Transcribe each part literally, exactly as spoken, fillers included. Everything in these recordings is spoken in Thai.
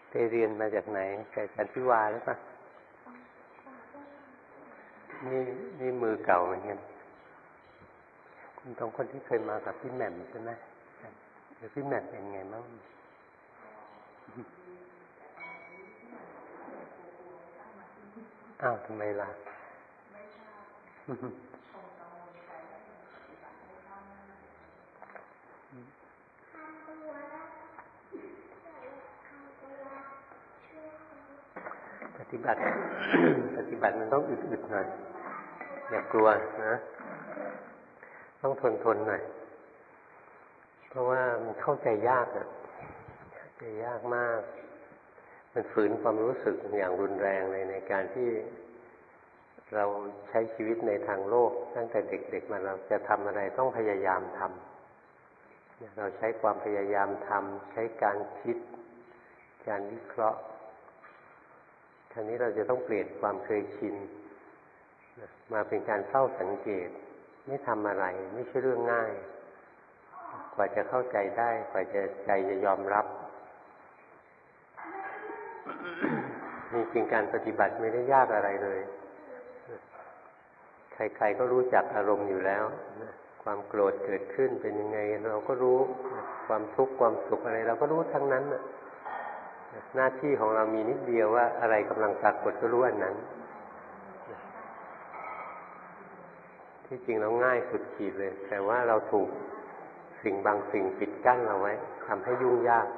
ไปเรียนมาจากไหนจากจันทิวาหรือเปล่านี่นี่มือเก่าเหมือนกันคุณตรงคนที่เคยมากับพี่แหม่มใช่ไหมเดี๋ยวพี่แหม่มเป็นไงบ้างอ้าวทำไมล่ะปฏิบัติ ปฏิบัติมันต้องอึดๆหน่อยอย่ากลัวนะต้องทนทนหน่อยเพราะว่ามันเข้าใจยากอ่ะเข้าใจยากมากมันฝืนความรู้สึกอย่างรุนแรงเลยในการที่เราใช้ชีวิตในทางโลกตั้งแต่เด็กๆมาเราจะทำอะไรต้องพยายามทำเราใช้ความพยายามทำใช้การคิดการวิเคราะห์คราวนี้เราจะต้องเปลี่ยนความเคยชินมาเป็นการเฝ้าสังเกตไม่ทำอะไรไม่ใช่เรื่องง่ายกว่าจะเข้าใจได้กว่าจะใจจะยอมรับจริงๆการปฏิบัติไม่ได้ยากอะไรเลยใครๆก็รู้จักอารมณ์อยู่แล้วความโกรธเกิดขึ้นเป็นยังไงเราก็รู้ความทุกข์ความสุขอะไรเราก็รู้ทั้งนั้นหน้าที่ของเรามีนิดเดียวว่าอะไรกำลังปรากฏก็รู้อันนั้นที่จริงเราง่ายสุดขีดเลยแต่ว่าเราถูกสิ่งบางสิ่งปิดกั้นเราไว้ทำให้ยุ่งยาก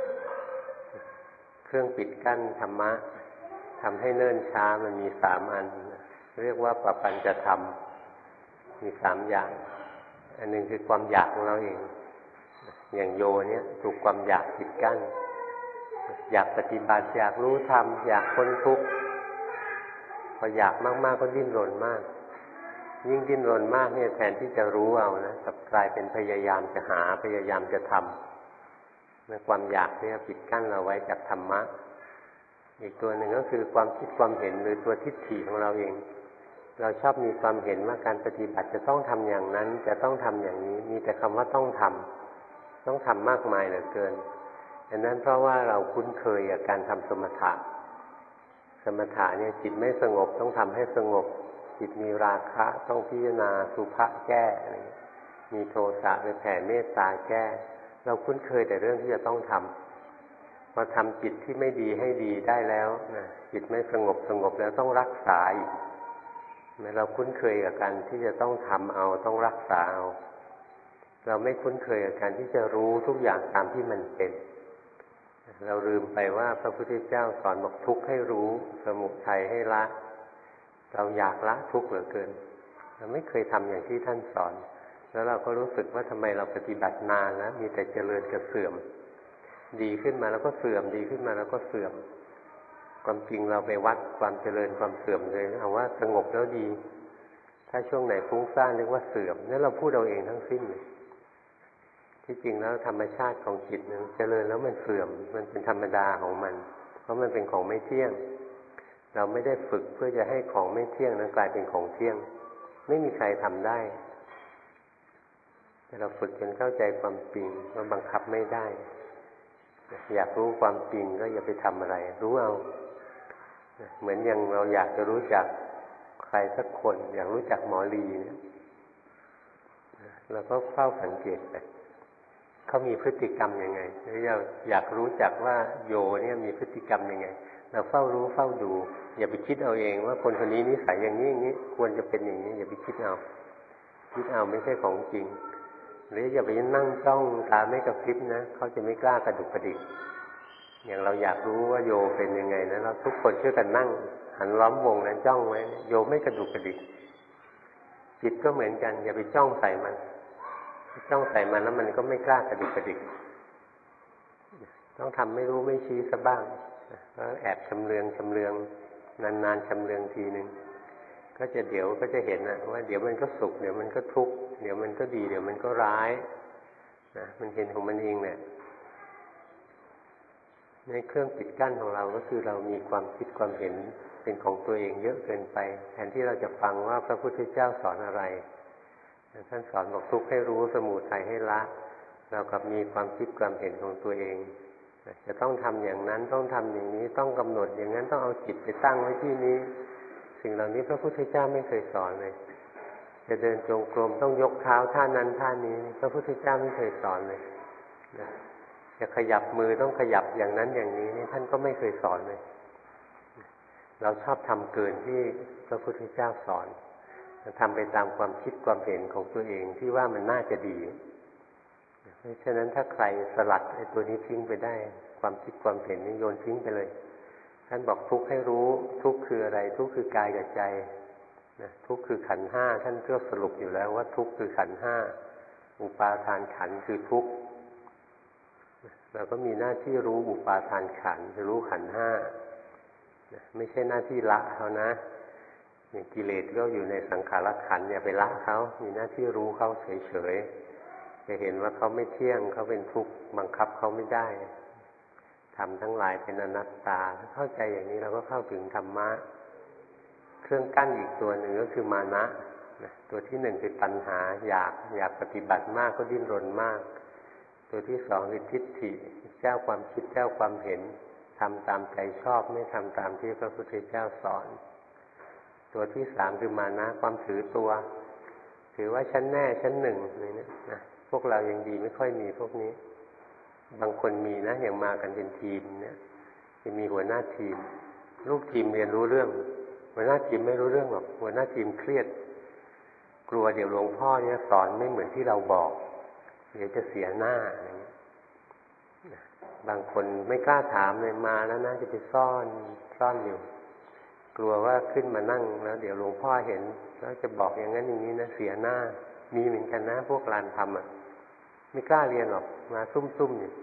เครื่องปิดกั้นธรรมะทำให้เนิ่นช้ามันมีสามอันเรียกว่าปปัญจธรรมมีสามอย่างอันหนึ่งคือความอยากของเราเองอย่างโยเนี่ยถูกความอยากปิดกั้นอยากปฏิบัติอยากรู้ธรรมอยากพ้นทุกข์พออยากมากๆก็ดิ้นรนมากยิ่งดิ้นรนมากเนี่ยแทนที่จะรู้เอานะกลับกลายเป็นพยายามจะหาพยายามจะทำในความอยากเนี่ยปิดกั้นเราไว้จากธรรมะอีกตัวหนึ่งก็คือความคิดความเห็นหรือตัวทิฏฐิของเราเองเราชอบมีความเห็นว่าการปฏิบัติจะต้องทำอย่างนั้นจะต้องทำอย่างนี้มีแต่คำว่าต้องทำต้องทำมากมายเหลือเกินอันนั้นเพราะว่าเราคุ้นเคยกับการทำสมถะสมถะเนี่ยจิตไม่สงบต้องทำให้สงบจิตมีราคะต้องพิจารณาสุภะแก้อะไรมีโทสะไปแผ่เมตตาแก้เราคุ้นเคยแต่เรื่องที่จะต้องทำพอทำจิตที่ไม่ดีให้ดีได้แล้วนะจิตไม่สงบสงบแล้วต้องรักษาอีกเราคุ้นเคยกับการที่จะต้องทำเอาต้องรักษาเอาเราไม่คุ้นเคยกับการที่จะรู้ทุกอย่างตามที่มันเป็นเราลืมไปว่าพระพุทธเจ้าสอนบอกทุกข์ให้รู้สมุทัยให้ละเราอยากละทุกข์เหลือเกินเราไม่เคยทำอย่างที่ท่านสอนแล้วเราก็รู้สึกว่าทำไมเราปฏิบัตินานแล้วมีแต่เจริญกับเสื่อมดีขึ้นมาแล้วก็เสื่อมดีขึ้นมาแล้วก็เสื่อมความจริงเราไปวัดความเจริญความเสื่อมเลยเอาว่าสงบแล้วดีถ้าช่วงไหนฟุ้งซ่านเรียกว่าเสื่อมนั่นเราพูดเอาเองทั้งสิ้นเลยที่จริงแล้วธรรมชาติของจิตนั้นเจริญแล้วมันเสื่อมมันเป็นธรรมดาของมันเพราะมันเป็นของไม่เที่ยงเราไม่ได้ฝึกเพื่อจะให้ของไม่เที่ยงนั้นกลายเป็นของเที่ยงไม่มีใครทำได้แต่เราฝึกจนเข้าใจความจริงว่าบังคับไม่ได้อยากรู้ความจริงก็อย่าไปทำอะไรรู้เอาเหมือนอย่างเราอยากจะรู้จักใครสักคนอยากรู้จักหมอลีเนี่ยเราก็เฝ้าสังเกตไปเขามีพฤติกรรมยังไงหรือเราอยากรู้จักว่าโยเนี่ยมีพฤติกรรมยังไงเราเฝ้ารู้เฝ้าดูอย่าไปคิดเอาเองว่าคนคนนี้นิสัยอย่างนี้อย่างนี้ควรจะเป็นอย่างนี้อย่าไปคิดเอาคิดเอาไม่ใช่ของจริงหรืออย่าไปนั่งจ้องตาไม่กระพริบนะเขาจะไม่กล้ากระดุกกระดิกอย่างเราอยากรู้ว่าโยเป็นยังไงนะเราทุกคนช่วยกันนั่งหันล้อมวงนั้นจ้องไว้โยไม่กระดุกกระดิกจิตก็เหมือนกันอย่าไปจ้องใส่มันจ้องใส่มันแล้วมันก็ไม่กล้ากระดุกกระดิกต้องทำไม่รู้ไม่ชี้ซะบ้างก็แอบชำเลืองชำเลืองนานๆชำเลืองทีนึงก็จะเดี๋ยวก็จะเห็นนะว่าเดี๋ยวมันก็สุขเดี๋ยวมันก็ทุกข์เดี๋ยวมันก็ดีเดี๋ยวมันก็ร้ายนะมันเห็นของมันเองเนี่ยในเครื่องปิดกั้นของเราก็คือเรามีความคิดความเห็นเป็นของตัวเองเยอะเกินไปแทนที่เราจะฟังว่าพระพุทธเจ้าสอนอะไรท่านสอนบอกทุกข์ให้รู้สมุทัยให้ละเรากับมีความคิดความเห็นของตัวเองจะต้องทำอย่างนั้นต้องทำอย่างนี้ต้องกำหนดอย่างนั้นต้องเอาจิตไปตั้งไว้ที่นี้สิ่งเหล่านี้พระพุทธเจ้าไม่เคยสอนเลยจะเดินจงกรมต้องยกเท้าท่านั้นท่านี้พระพุทธเจ้าไม่เคยสอนเลยนะจะขยับมือต้องขยับอย่างนั้นอย่างนี้นี่ท่านก็ไม่เคยสอนเลยเราชอบทำเกินที่พระพุทธเจ้าสอนทำไปตามความคิดความเห็นของตัวเองที่ว่ามันน่าจะดีเพราะฉะนั้นถ้าใครสลัดไอ้ตัวนี้ทิ้งไปได้ความคิดความเห็นนี่โยนทิ้งไปเลยท่านบอกทุกข์ให้รู้ทุกข์คืออะไรทุกข์คือกายกับใจนะทุกข์คือขันธ์ห้าท่านก็สรุปอยู่แล้วว่าทุกข์คือขันธ์ห้าอุปาทานขันธ์คือทุกข์เราก็มีหน้าที่รู้อุปาทานขันธ์รู้ขันธ์ห้าไม่ใช่หน้าที่ละเขานะอย่างกิเลสก็อยู่ในสังขารขันธ์อย่าไปละเขามีหน้าที่รู้เขาเฉยๆจะเห็นว่าเขาไม่เที่ยงเขาเป็นทุกข์บังคับเขาไม่ได้ทำทั้งหลายเป็นอนัตตาถ้าเข้าใจอย่างนี้เราก็เข้าถึงธรรมะเครื่องกั้นอีกตัวหนึ่งก็คือมานะตัวที่หนึ่งคือตัณหาอยากอยากปฏิบัติมากก็ดิ้นรนมากตัวที่สองคือทิฏฐิเจ้าความคิดเจ้าความเห็นทำตามใจชอบไม่ทำตามที่พระพุทธเจ้าสอนตัวที่สามคือมานะความถือตัวถือว่าฉันแน่ฉันหนึ่งอะไรเนี่ยนะพวกเรายังดีไม่ค่อยมีพวกนี้บางคนมีนะอย่างมากันเป็นทีมเนี่ยจะมีหัวหน้าทีมลูกทีมเรียนรู้เรื่องหัวหน้าทีมไม่รู้เรื่องหรอกหัวหน้าทีมเครียดกลัวเดี๋ยวหลวงพ่อเนี่ยสอนไม่เหมือนที่เราบอกเดี๋ยวจะเสียหน้าอะไรอย่างนี้บางคนไม่กล้าถามเลยมาแล้วนะจะไปซ่อนซ่อนอยู่กลัวว่าขึ้นมานั่งแล้วเดี๋ยวหลวงพ่อเห็นแล้วจะบอกอย่างนั้นอย่างนี้นะเสียหน้ามีเหมือนกันนะพวกลานธรรมอ่ะไม่กล้าเรียนหรอกมาซุ่มๆอยู่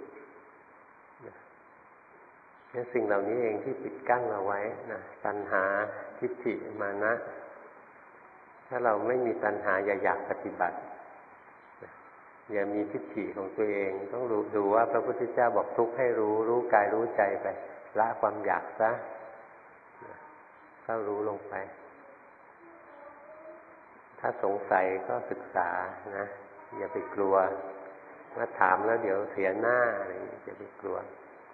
นี่สิ่งเหล่านี้เองที่ปิดกั้นเราไว้นะตัณหาทิฏฐิมานะถ้าเราไม่มีตัณหาอย่าอยากปฏิบัติอย่ามีทิฏฐิของตัวเองต้องรู้ดูว่าพระพุทธเจ้าบอกทุกข์ให้รู้รู้กายรู้ใจไปละความอยากซะเข้ารู้ลงไปถ้าสงสัยก็ศึกษานะอย่าไปกลัวมาถามแล้วเดี๋ยวเสียหน้าอะไรอย่างนี้อย่าไปกลัว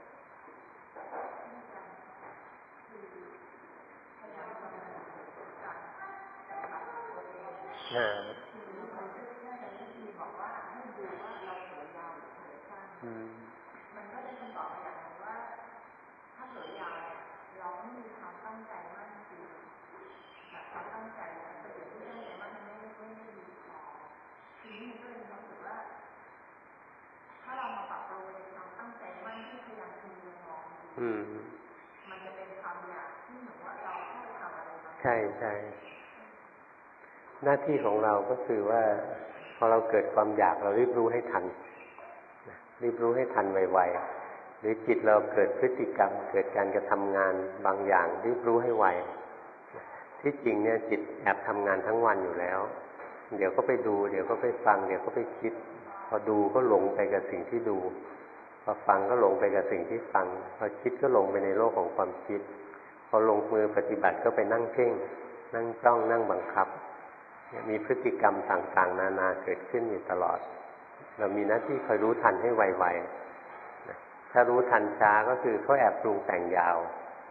อ่ามันก็ได้คำตอบอย่างนึงว่าถ้าเกิดยาวเราไม่มีความตั้งใจมากจริงแบบความตั้งใจแต่เดี๋ยวที่ตั้งใจมากมันไม่ไม่ไม่ดีพอทีนี้มันก็เลยรู้สึกว่าถ้าเรามาปรับตัวในความตั้งใจมากที่พยายามคุมมองมันจะเป็นความอยากที่เหมือนว่าเราแค่ทำอะไรมาใช่ใช่หน้าที่ของเราก็คือว่าพอเราเกิดความอยากเรารีบรู้ให้ทันรีบรู้ให้ทันไวๆหรือจิตเราเกิดพฤติกรรมเกิดการกระทำงานบางอย่างรีบรู้ให้ไวที่จริงเนี่ยจิตแอบทำงานทั้งวันอยู่แล้วเดี๋ยวก็ไปดูเดี๋ยวก็ไปฟังเดี๋ยวก็ไปคิดพอดูก็หลงไปกับสิ่งที่ดูพอฟังก็หลงไปกับสิ่งที่ฟังพอคิดก็หลงไปในโลกของความคิดพอลงมือปฏิบัติก็ไปนั่งเพ่งนั่งจ้องนั่งบังคับมีพฤติกรรมต่างๆนานาเกิดขึ้นอยู่ตลอดเรามีหน้าที่คอยรู้ทันให้ไวๆถ้ารู้ทันช้าก็คือเขาแอบปรุงแต่งยาว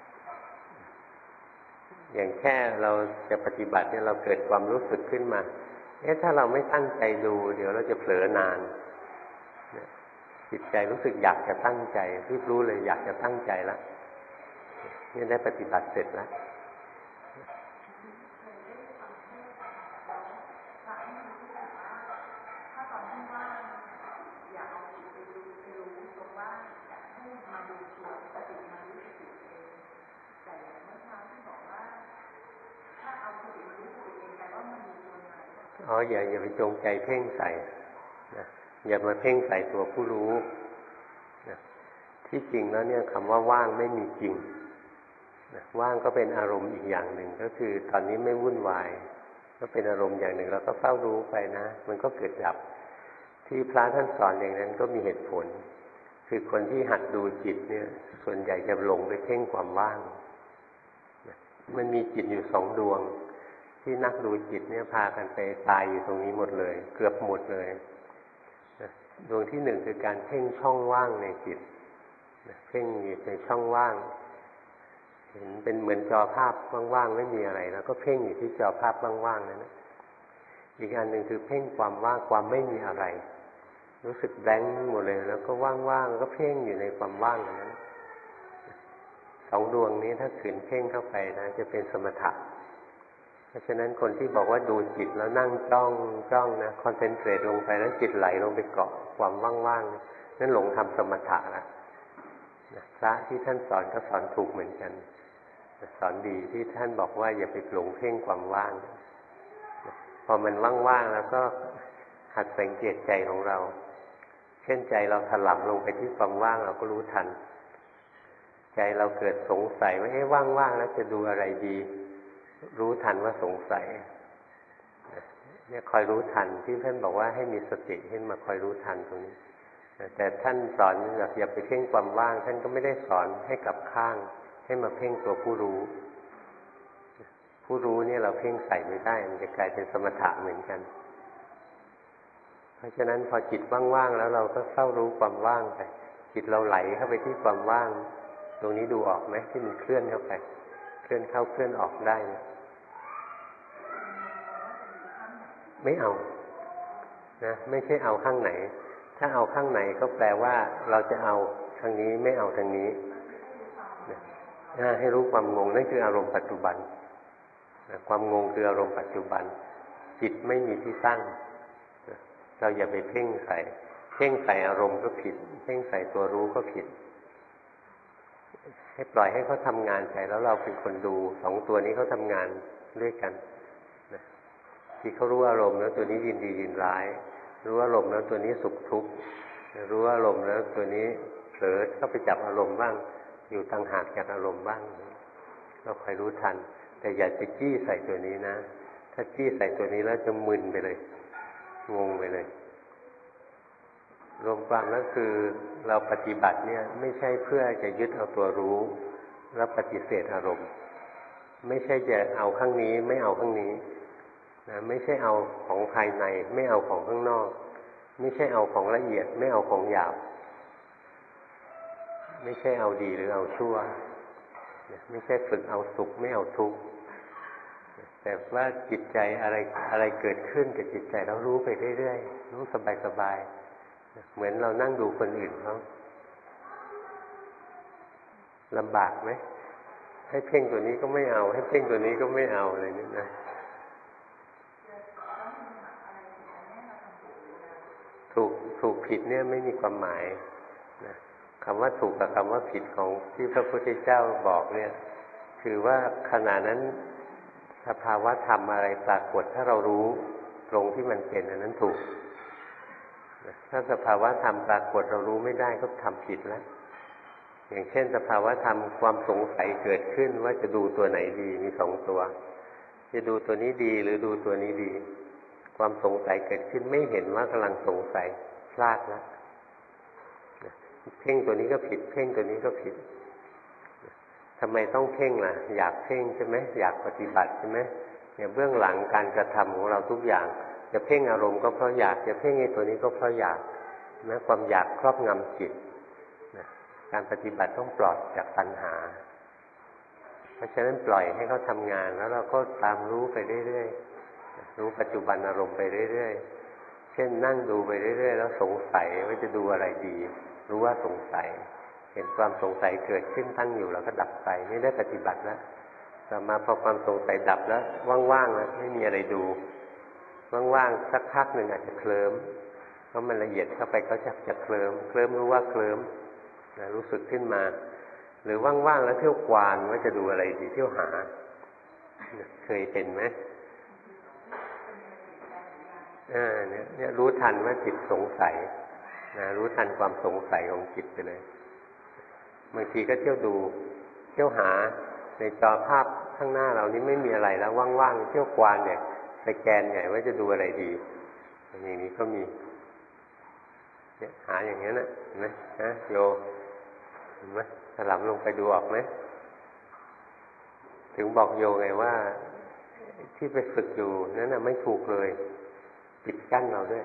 อย่างแค่เราจะปฏิบัติเนี่ยเราเกิดความรู้สึกขึ้นมาเอ๊ะถ้าเราไม่ตั้งใจดูเดี๋ยวเราจะเผลอนานจิตใจรู้สึกอยากจะตั้งใจรีบรู้เลยอยากจะตั้งใจแล้วนี่ได้ปฏิบัติเสร็จแล้วอ๋ออย่าอย่าไปจงใจเพ่งใส่นะอย่ามาเพ่งใส่ตัวผู้รู้นะที่จริงแล้วเนี่ยคำว่าว่างไม่มีจริงนะว่างก็เป็นอารมณ์อีกอย่างหนึ่งก็คือตอนนี้ไม่วุ่นวายก็เป็นอารมณ์อย่างหนึ่งแล้วก็เฝ้ารู้ไปนะมันก็เกิดดับที่พระท่านสอนอย่างนั้นก็มีเหตุผลคือคนที่หัดดูจิตเนี่ยส่วนใหญ่จะหลงไปเพ่งความว่างนะมันมีจิตอยู่สองดวงที่นักดูจิตเนี่ยพากันไปตายอยู่ตรงนี้หมดเลยเกือบหมดเลยดวงที่หนึ่งคือการเพ่งช่องว่างในจิตเพ่งอยู่ในช่องว่างเห็นเป็นเหมือนจอภาพว่างๆไม่มีอะไรแล้วก็เพ่งอยู่ที่จอภาพว่างๆนั่นนะอีกอันหนึ่งคือเพ่งความว่างความไม่มีอะไรรู้สึกแบงค์หมดเลยแล้วก็ว่างๆก็เพ่งอยู่ในความว่างนั้นสองดวงนี้ถ้าขืนเพ่งเข้าไปนะจะเป็นสมถะเพราะฉะนั้นคนที่บอกว่าดูจิตแล้วนั่งจ้องจ้องนะคอนเซนเทรตลงไปแล้วจิตไหลลงไปเกาะความว่างๆนั่นหลงทำสมถะแล้วพระที่ท่านสอนก็สอนถูกเหมือนกันสอนดีที่ท่านบอกว่าอย่าไปหลงเพ่งความว่างพอมันว่างๆแล้วก็หัดสังเกตใจของเราเช่นใจเราถลำลงไปที่ความว่างเราก็รู้ทันใจเราเกิดสงสัยว่าเอ๊ะว่างๆแล้วจะดูอะไรดีรู้ทันว่าสงสัยเนี่ยคอยรู้ทันที่ท่านบอกว่าให้มีสติให้มาคอยรู้ทันตรงนี้แต่ท่านสอนแบบอย่าไปเพ่งความว่างท่านก็ไม่ได้สอนให้กลับข้างให้มาเพ่งตัวผู้รู้ผู้รู้เนี่ยเราเพ่งใส่ไม่ได้มันจะกลายเป็นสมถะเหมือนกันเพราะฉะนั้นพอจิตว่างๆแล้วเราก็เฝ้ารู้ความว่างไปจิตเราไหลเข้าไปที่ความว่างตรงนี้ดูออกไหมที่มันเคลื่อนเข้าไปเคลื่อนเข้าเคลื่อนออกได้นะไม่เอานะไม่ใช่เอาข้างไหนถ้าเอาข้างไหนก็แปลว่าเราจะเอาทางนี้ไม่เอาทางนี้นะให้รู้ความงงนั่นคืออารมณ์ปัจจุบันนะความงงคืออารมณ์ปัจจุบันจิตไม่มีที่ตั้งนะเราอย่าไปเพ่งใส่เพ่งใส่อารมณ์ก็ผิดเพ่งใส่ตัวรู้ก็ผิดให้ปล่อยให้เขาทำงานไปแล้วเราเป็นคนดูสองตัวนี้เขาทำงานด้วยกันนะที่เขารู้อารมณ์แล้วตัวนี้ยินดียินร้ายรู้อารมณ์แล้วตัวนี้สุขทุกข์รู้อารมณ์แล้วตัวนี้เผลอเข้าไปจับอารมณ์บ้างอยู่ต่างหากจากอารมณ์บ้างเราคอยรู้ทันแต่อย่าไปจี้ใส่ตัวนี้นะถ้าจี้ใส่ตัวนี้แล้วจะมึนไปเลยงงไปเลยรวมความก็คือเราปฏิบัติเนี่ยไม่ใช่เพื่อจะยึดเอาตัวรู้แล้วปฏิเสธอารมณ์ไม่ใช่จะเอาข้างนี้ไม่เอาข้างนี้นะไม่ใช่เอาของภายในไม่เอาของข้างนอกไม่ใช่เอาของละเอียดไม่เอาของหยาบไม่ใช่เอาดีหรือเอาชั่วไม่ใช่ฝึกเอาสุขไม่เอาทุกข์แต่ว่าจิตใจอะไรอะไรเกิดขึ้นกับจิตใจเรารู้ไปเรื่อยๆรู้สบายๆเหมือนเรานั่งดูคนอื่นเขาลำบากไหมให้เพ่งตัวนี้ก็ไม่เอาให้เพ่งตัวนี้ก็ไม่เอาอะไรนี่นะถูกถูกผิดเนี่ยไม่มีความหมายนะคำว่าถูกกับคำว่าผิดของที่พระพุทธเจ้าบอกเนี่ยคือว่าขณะนั้นสภาวะธรรมอะไรปรากฏถ้าเรารู้ตรงที่มันเป็นอันนั้นถูกถ้าสภาวะธรรมปรากฏเรารู้ไม่ได้ก็ทำผิดแล้วอย่างเช่นสภาวะธรรมความสงสัยเกิดขึ้นว่าจะดูตัวไหนดีมีสองตัวจะดูตัวนี้ดีหรือดูตัวนี้ดีความสงสัยเกิดขึ้นไม่เห็นว่ากำลังสงสัยพลาดแล้วเพ่งตัวนี้ก็ผิดเพ่งตัวนี้ก็ผิดทำไมต้องเพ่งล่ะอยากเพ่งใช่ไหมอยากปฏิบัติใช่ไหมเนี่ยเบื้องหลังการกระทำของเราทุกอย่างจะเพ่งอารมณ์ก็เพราะอยากจะเพ่งไอ้ตัวนี้ก็เพราะอยากนะความอยากครอบงำจิตนะการปฏิบัติต้องปลอดจากตัณหาเพราะฉะนั้นปล่อยให้เขาทำงานแล้วเราก็ตามรู้ไปเรื่อยๆรู้ปัจจุบันอารมณ์ไปเรื่อยๆเช่นนั่งดูไปเรื่อยๆแล้วสงสัยว่าจะดูอะไรดีรู้ว่าสงสัยเห็นความสงสัยเกิดขึ้นตั้งอยู่แล้วก็ดับไปนี่ได้ปฏิบัติแล้วต่อมาพอความสงสัยดับแล้วว่างๆแล้วไม่มีอะไรดูว่างๆสักพักหนึ่งอาจจะเคลิ้มเพราะมันละเอียดเข้าไปก็จะจะเคลิ้มเคลิ้มรู้ว่าเคลิ้มนะรู้สึกขึ้นมาหรือว่างๆแล้วเที่ยวกวานว่าจะดูอะไรดีเที่ยวหาเคยเป็นไหมอ่าเนี่ยเนี่ยรู้ทันว่าจิตสงสัยนะรู้ทันความสงสัยของจิตไปเลยบางทีก็เที่ยวดูเที่ยวหาในจอภาพข้างหน้าเรานี้ไม่มีอะไรแล้วว่างๆเที่ยวกวานเนี่ยสแกนใหญ่ว่าจะดูอะไรดีอย่างนี้ก็มีเนี่ยหาอย่างนี้นะเห็นไหมฮะโยเห็นไหมถลำลงไปดูออกไหมถึงบอกโยไงว่าที่ไปฝึกอยู่นั้นน่ะไม่ถูกเลยปิดกั้นเราด้วย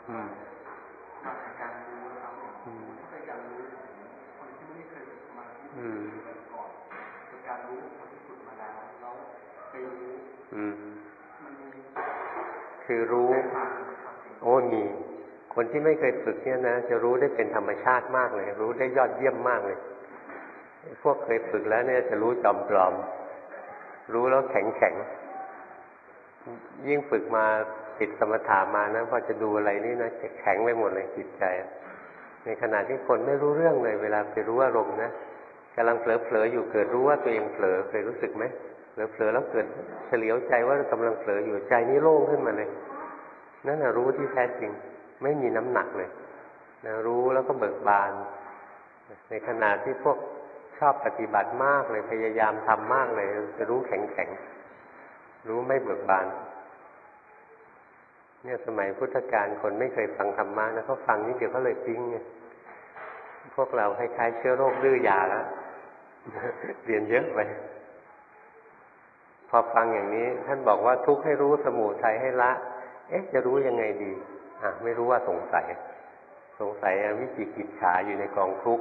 มาจากการรู้นะครับไม่ใช่การรู้คนที่ไม่เคยฝึกมาที่ก่อนเป็นการรู้คนที่ฝึกมาแล้วแล้วไปรู้มันมีคือรู้โอ้มีคนที่ไม่เคยฝึกเนี่ยนะจะรู้ได้เป็นธรรมชาติมากเลยรู้ได้ยอดเยี่ยมมากเลยพวกเคยฝึกแล้วเนี่ยจะรู้จอมปลอมรู้แล้วแข็งแข็งยิ่งฝึกมาติดสมถะมานะพอจะดูอะไรนี่นะจะแข็งไปหมดเลยจิตใจในขณะที่คนไม่รู้เรื่องเลยเวลาไปรู้อารมณ์นะกำลังเผลอๆอยู่เกิดรู้ว่าตัวเองเผลอเคยรู้สึกไหมเผลอๆแล้วเกิดเฉลียวใจว่ากำลังเผลออยู่ใจนี่โล่งขึ้นมาเลยนั่นน่ะรู้ที่แท้จริงไม่มีน้ำหนักเลยนะรู้แล้วก็เบิกบานในขณะที่พวกชอบปฏิบัติมากเลยพยายามทำมากเลยจะรู้แข็งแข็งรู้ไม่เบิกบานเนี่ยสมัยพุทธกาลคนไม่เคยฟังธรรมะนะเขาฟังนิดเดียวเขาเลยทิ้งไงพวกเราคล้ายๆเชื้อโรคดื้อยาแล้ว เรียนเยอะไปพอฟังอย่างนี้ท่านบอกว่าทุกข์ให้รู้สมุทัยให้ละเอ๊ะจะรู้ยังไงดีอ่ะไม่รู้ว่าสงสัยสงสัยวิจิกิจฉาอยู่ในกองทุกข์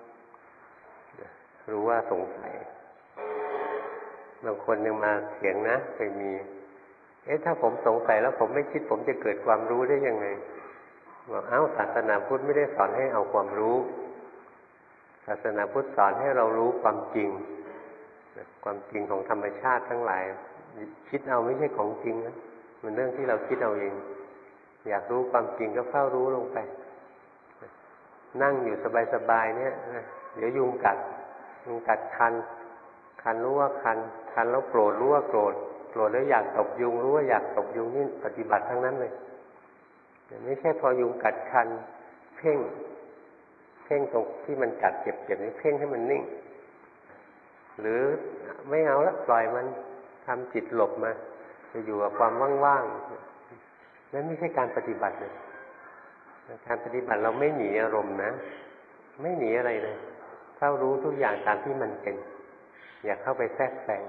รู้ว่าสงสัยบางคนยังมาเถียงนะเคยมีเอ๊ะถ้าผมสงสัยแล้วผมไม่คิดผมจะเกิดความรู้ได้ยังไงบอกเอ้าศาสนาพุทธไม่ได้สอนให้เอาความรู้ศาสนาพุทธสอนให้เรารู้ความจริงความจริงของธรรมชาติทั้งหลายคิดเอาไม่ใช่ของจริงนะมันเรื่องที่เราคิดเอาเองอยากรู้ความจริงก็เฝ้ารู้ลงไปนั่งอยู่สบายๆเนี่ยเดี๋ยวยุงกัดยุงกัดคันคันรู้ว่าคันคันแล้วโกรธรู้ว่าโกรธโกรธแล้วอยากตบยุงรู้ว่าอยากตบยุงนี่ปฏิบัติทั้งนั้นเลยไม่ใช่พอยุงกัดคันเพ่งเพ่งตรงที่มันกัดเจ็บๆนี่เพ่งให้มันนิ่งหรือไม่เอาละปล่อยมันทำจิตหลบมาจะอยู่กับความว่างๆนั่นไม่ใช่การปฏิบัติเลยการปฏิบัติเราไม่หนีอารมณ์นะไม่หนีอะไรเลยเฝ้ารู้ทุกอย่างตามที่มันเป็นอย่าเข้าไปแทรกแซง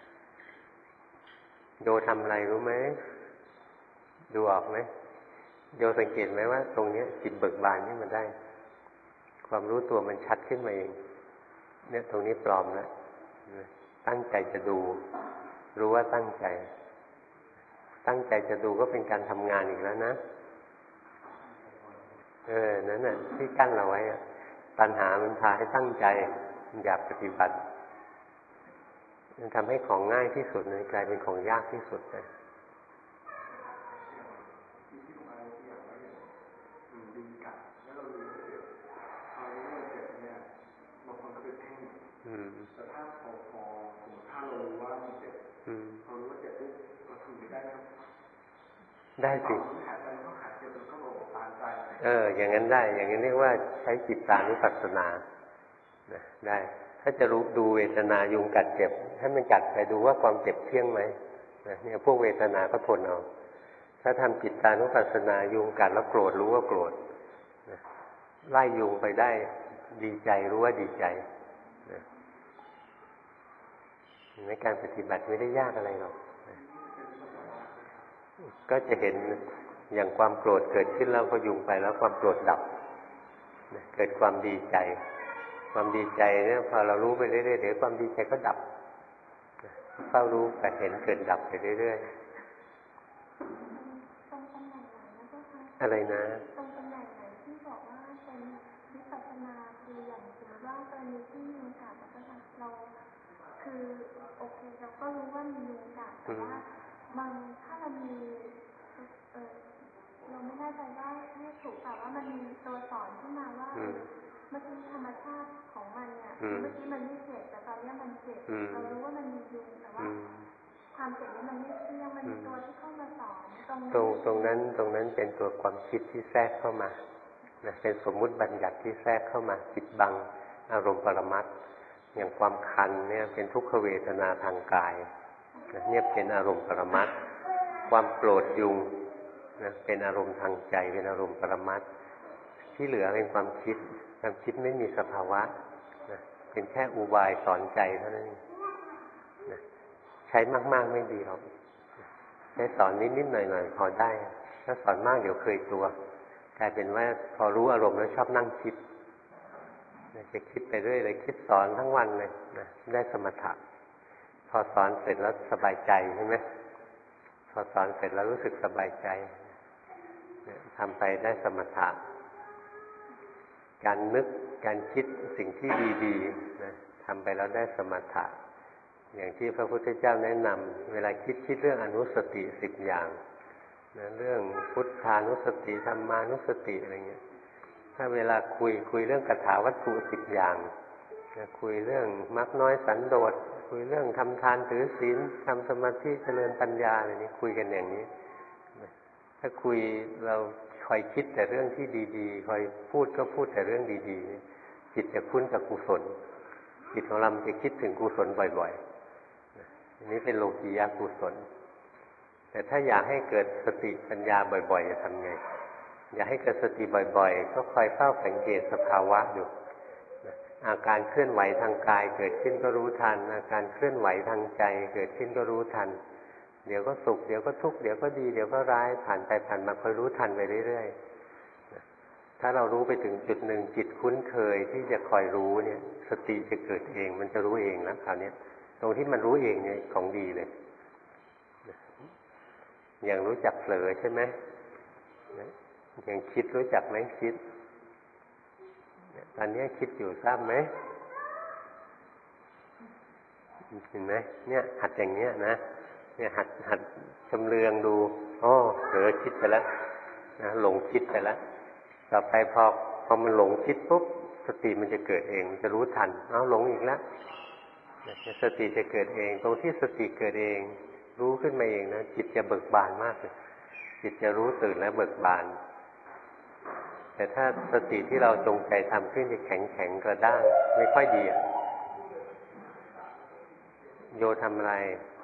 โยทำอะไรรู้ไหมดูออกไหมโยสังเกตไหมว่าตรงนี้จิตเบิกบานนี่มันได้ความรู้ตัวมันชัดขึ้นมาเองเนี่ยตรงนี้ปลอมแล้วตั้งใจจะดูรู้ว่าตั้งใจตั้งใจจะดูก็เป็นการทำงานอีกแล้วนะเออนั่นน่ะที่กั้นเราไว้อะปัญหามันพาให้ตั้งใจมันอยากปฏิบัติมันทำให้ของง่ายที่สุดเลยกลายเป็นของยากที่สุดเลยแต่ถ้าพอพอสมมติถ้าเรารู้ว่ามันเจ็บพอรู้ว่าเจ็บปุ๊บเราทำได้ไหมได้สิเอออย่างนั้นได้อย่างนั้นเรียกว่าใช้จิตตานุปัสสนาได้ถ้าจะรู้ดูเวทนายุงกัดเจ็บให้มันกัดไปดูว่าความเจ็บเที่ยงไหมเนี่ยพวกเวทนาก็ทนเอาถ้าทำจิตตานุปัสสนายุงกัดแล้วโกรธรู้ว่าโกรธไล่ยุงไปได้ดีใจรู้ว่าดีใจในการปฏิบัติไม่ได้ยากอะไรหรอกก็จะเห็นอย่างความโกรธเกิดขึ้นแล้วพอยุงไปแล้วความโกรธดับเกิดความดีใจความดีใจเนี่ยพอเรารู้ไปเรื่อยๆเดี๋ยวความดีใจก็ดับเฝ้ารู้แต่เห็นเกิดดับไปเรื่อยๆอะไรนะตรงตำแหน่งไหนที่บอกว่าเป็นวิปัสสนาคืออย่างสมมติว่ากรณีที่ยุงกัดเราคือโอเคเราก็รู้ว่ามียุงกัดแต่ว่าบางถ้าเรามีเออเราไม่แน่ใจว่าเรียกถูกแต่ว่ามันมีตัวสอนขึ้นมาว่าเมื่อกี้ธรรมชาติของมันเนี่ยเมื่อกี้มันไม่เจ็บแต่ตอนนี้มันเจ็บเรารู้ว่ามันมียุงแต่ว่าความเจ็บนี้มันไม่เที่ยงมันมีตัวที่เข้ามาสอนตรงนั้นตรงนั้นตรงนั้นเป็นตัวความคิดที่แทรกเข้ามานะเป็นสมมุติบัญญัติที่แทรกเข้ามาปิดบังอารมณ์ปรมัตถ์อย่างความคันเนี่ยเป็นทุกขเวทนาทางกายเนี่ยเป็นอารมณ์ปรมัตถ์ความโกรธยุงนะเป็นอารมณ์ทางใจเป็นอารมณ์ปรมัตถ์ที่เหลือเป็นความคิดความคิดไม่มีสภาวะนะเป็นแค่อุบายสอนใจเท่านั้นนะใช้มากๆไม่ดีหรอกใช้สอนนิดๆหน่อยๆพอได้ถ้าสอนมากเดี๋ยวเคยตัวกลายเป็นว่าพอรู้อารมณ์แล้วชอบนั่งคิดจะคิดไปเรื่อยเลยคิดสอนทั้งวันเลยนะได้สมถะพอสอนเสร็จแล้วสบายใจใช่ไหมพอสอนเสร็จแล้วรู้สึกสบายใจทำไปได้สมถะการนึกการคิดสิ่งที่ดีๆนะทำไปแล้วได้สมถะอย่างที่พระพุทธเจ้าแนะนำเวลาคิดคิดเรื่องอนุสติสิบอย่างนะเรื่องพุทธานุสติธรรมานุสติอะไรเงี้ยถ้าเวลาคุยคุยเรื่องคาถาวัตถุสิบอย่างนะคุยเรื่องมรรคน้อยสันโดษคุยเรื่องทำทานถือศีลทำสมาธิเจริญปัญญาอะไรนี้คุยกันอย่างนี้ถ้าคุยเราคอยคิดแต่เรื่องที่ดีๆคอยพูดก็พูดแต่เรื่องดีๆจิตจะคุ้นกับกุศลจิตของเราจะคิดถึงกุศลบ่อยๆอันนี้เป็นโลกียะกุศลแต่ถ้าอยากให้เกิดสติปัญญาบ่อยๆจะทำไงอยากให้เกิดสติบ่อยๆก็คอยเฝ้าสังเกตสภาวะอยู่อาการเคลื่อนไหวทางกายเกิดขึ้นก็รู้ทันอาการเคลื่อนไหวทางใจเกิดขึ้นก็รู้ทันเดี๋ยวก็สุขเดี๋ยวก็ทุกข์เดี๋ยวก็ดีเดี๋ยวก็ร้ายผ่านไปผ่านมาคอยรู้ทันไปเรื่อยๆถ้าเรารู้ไปถึงจุดหนึ่งจิตคุ้นเคยที่จะคอยรู้เนี่ยสติจะเกิดเองมันจะรู้เองแล้วคราวนี้ตรงที่มันรู้เองเนี่ยของดีเลยอย่างรู้จักเผลอใช่ไหมอย่างคิดรู้จักไหมคิดตอนนี้คิดอยู่ทราบไหมเห็นไหมเนี่ยหัดอย่างเนี้ยนะเนี่ยหัดหัดชำเลืองดูอ๋อเผลอคิดไปแล้วนะหลงคิดไปแล้วต่อไปพอพอมันหลงคิดปุ๊บสติมันจะเกิดเองมันจะรู้ทันเอาหลงอีกแล้วสติจะเกิดเองตรงที่สติเกิดเองรู้ขึ้นมาเองนะจิตจะเบิกบานมากเลยจิตจะรู้ตื่นและเบิกบานแต่ถ้าสติที่เราจงใจทำขึ้นจะแข็งแข็งกระด้างไม่ค่อยดีอ่ะโยทำอะไร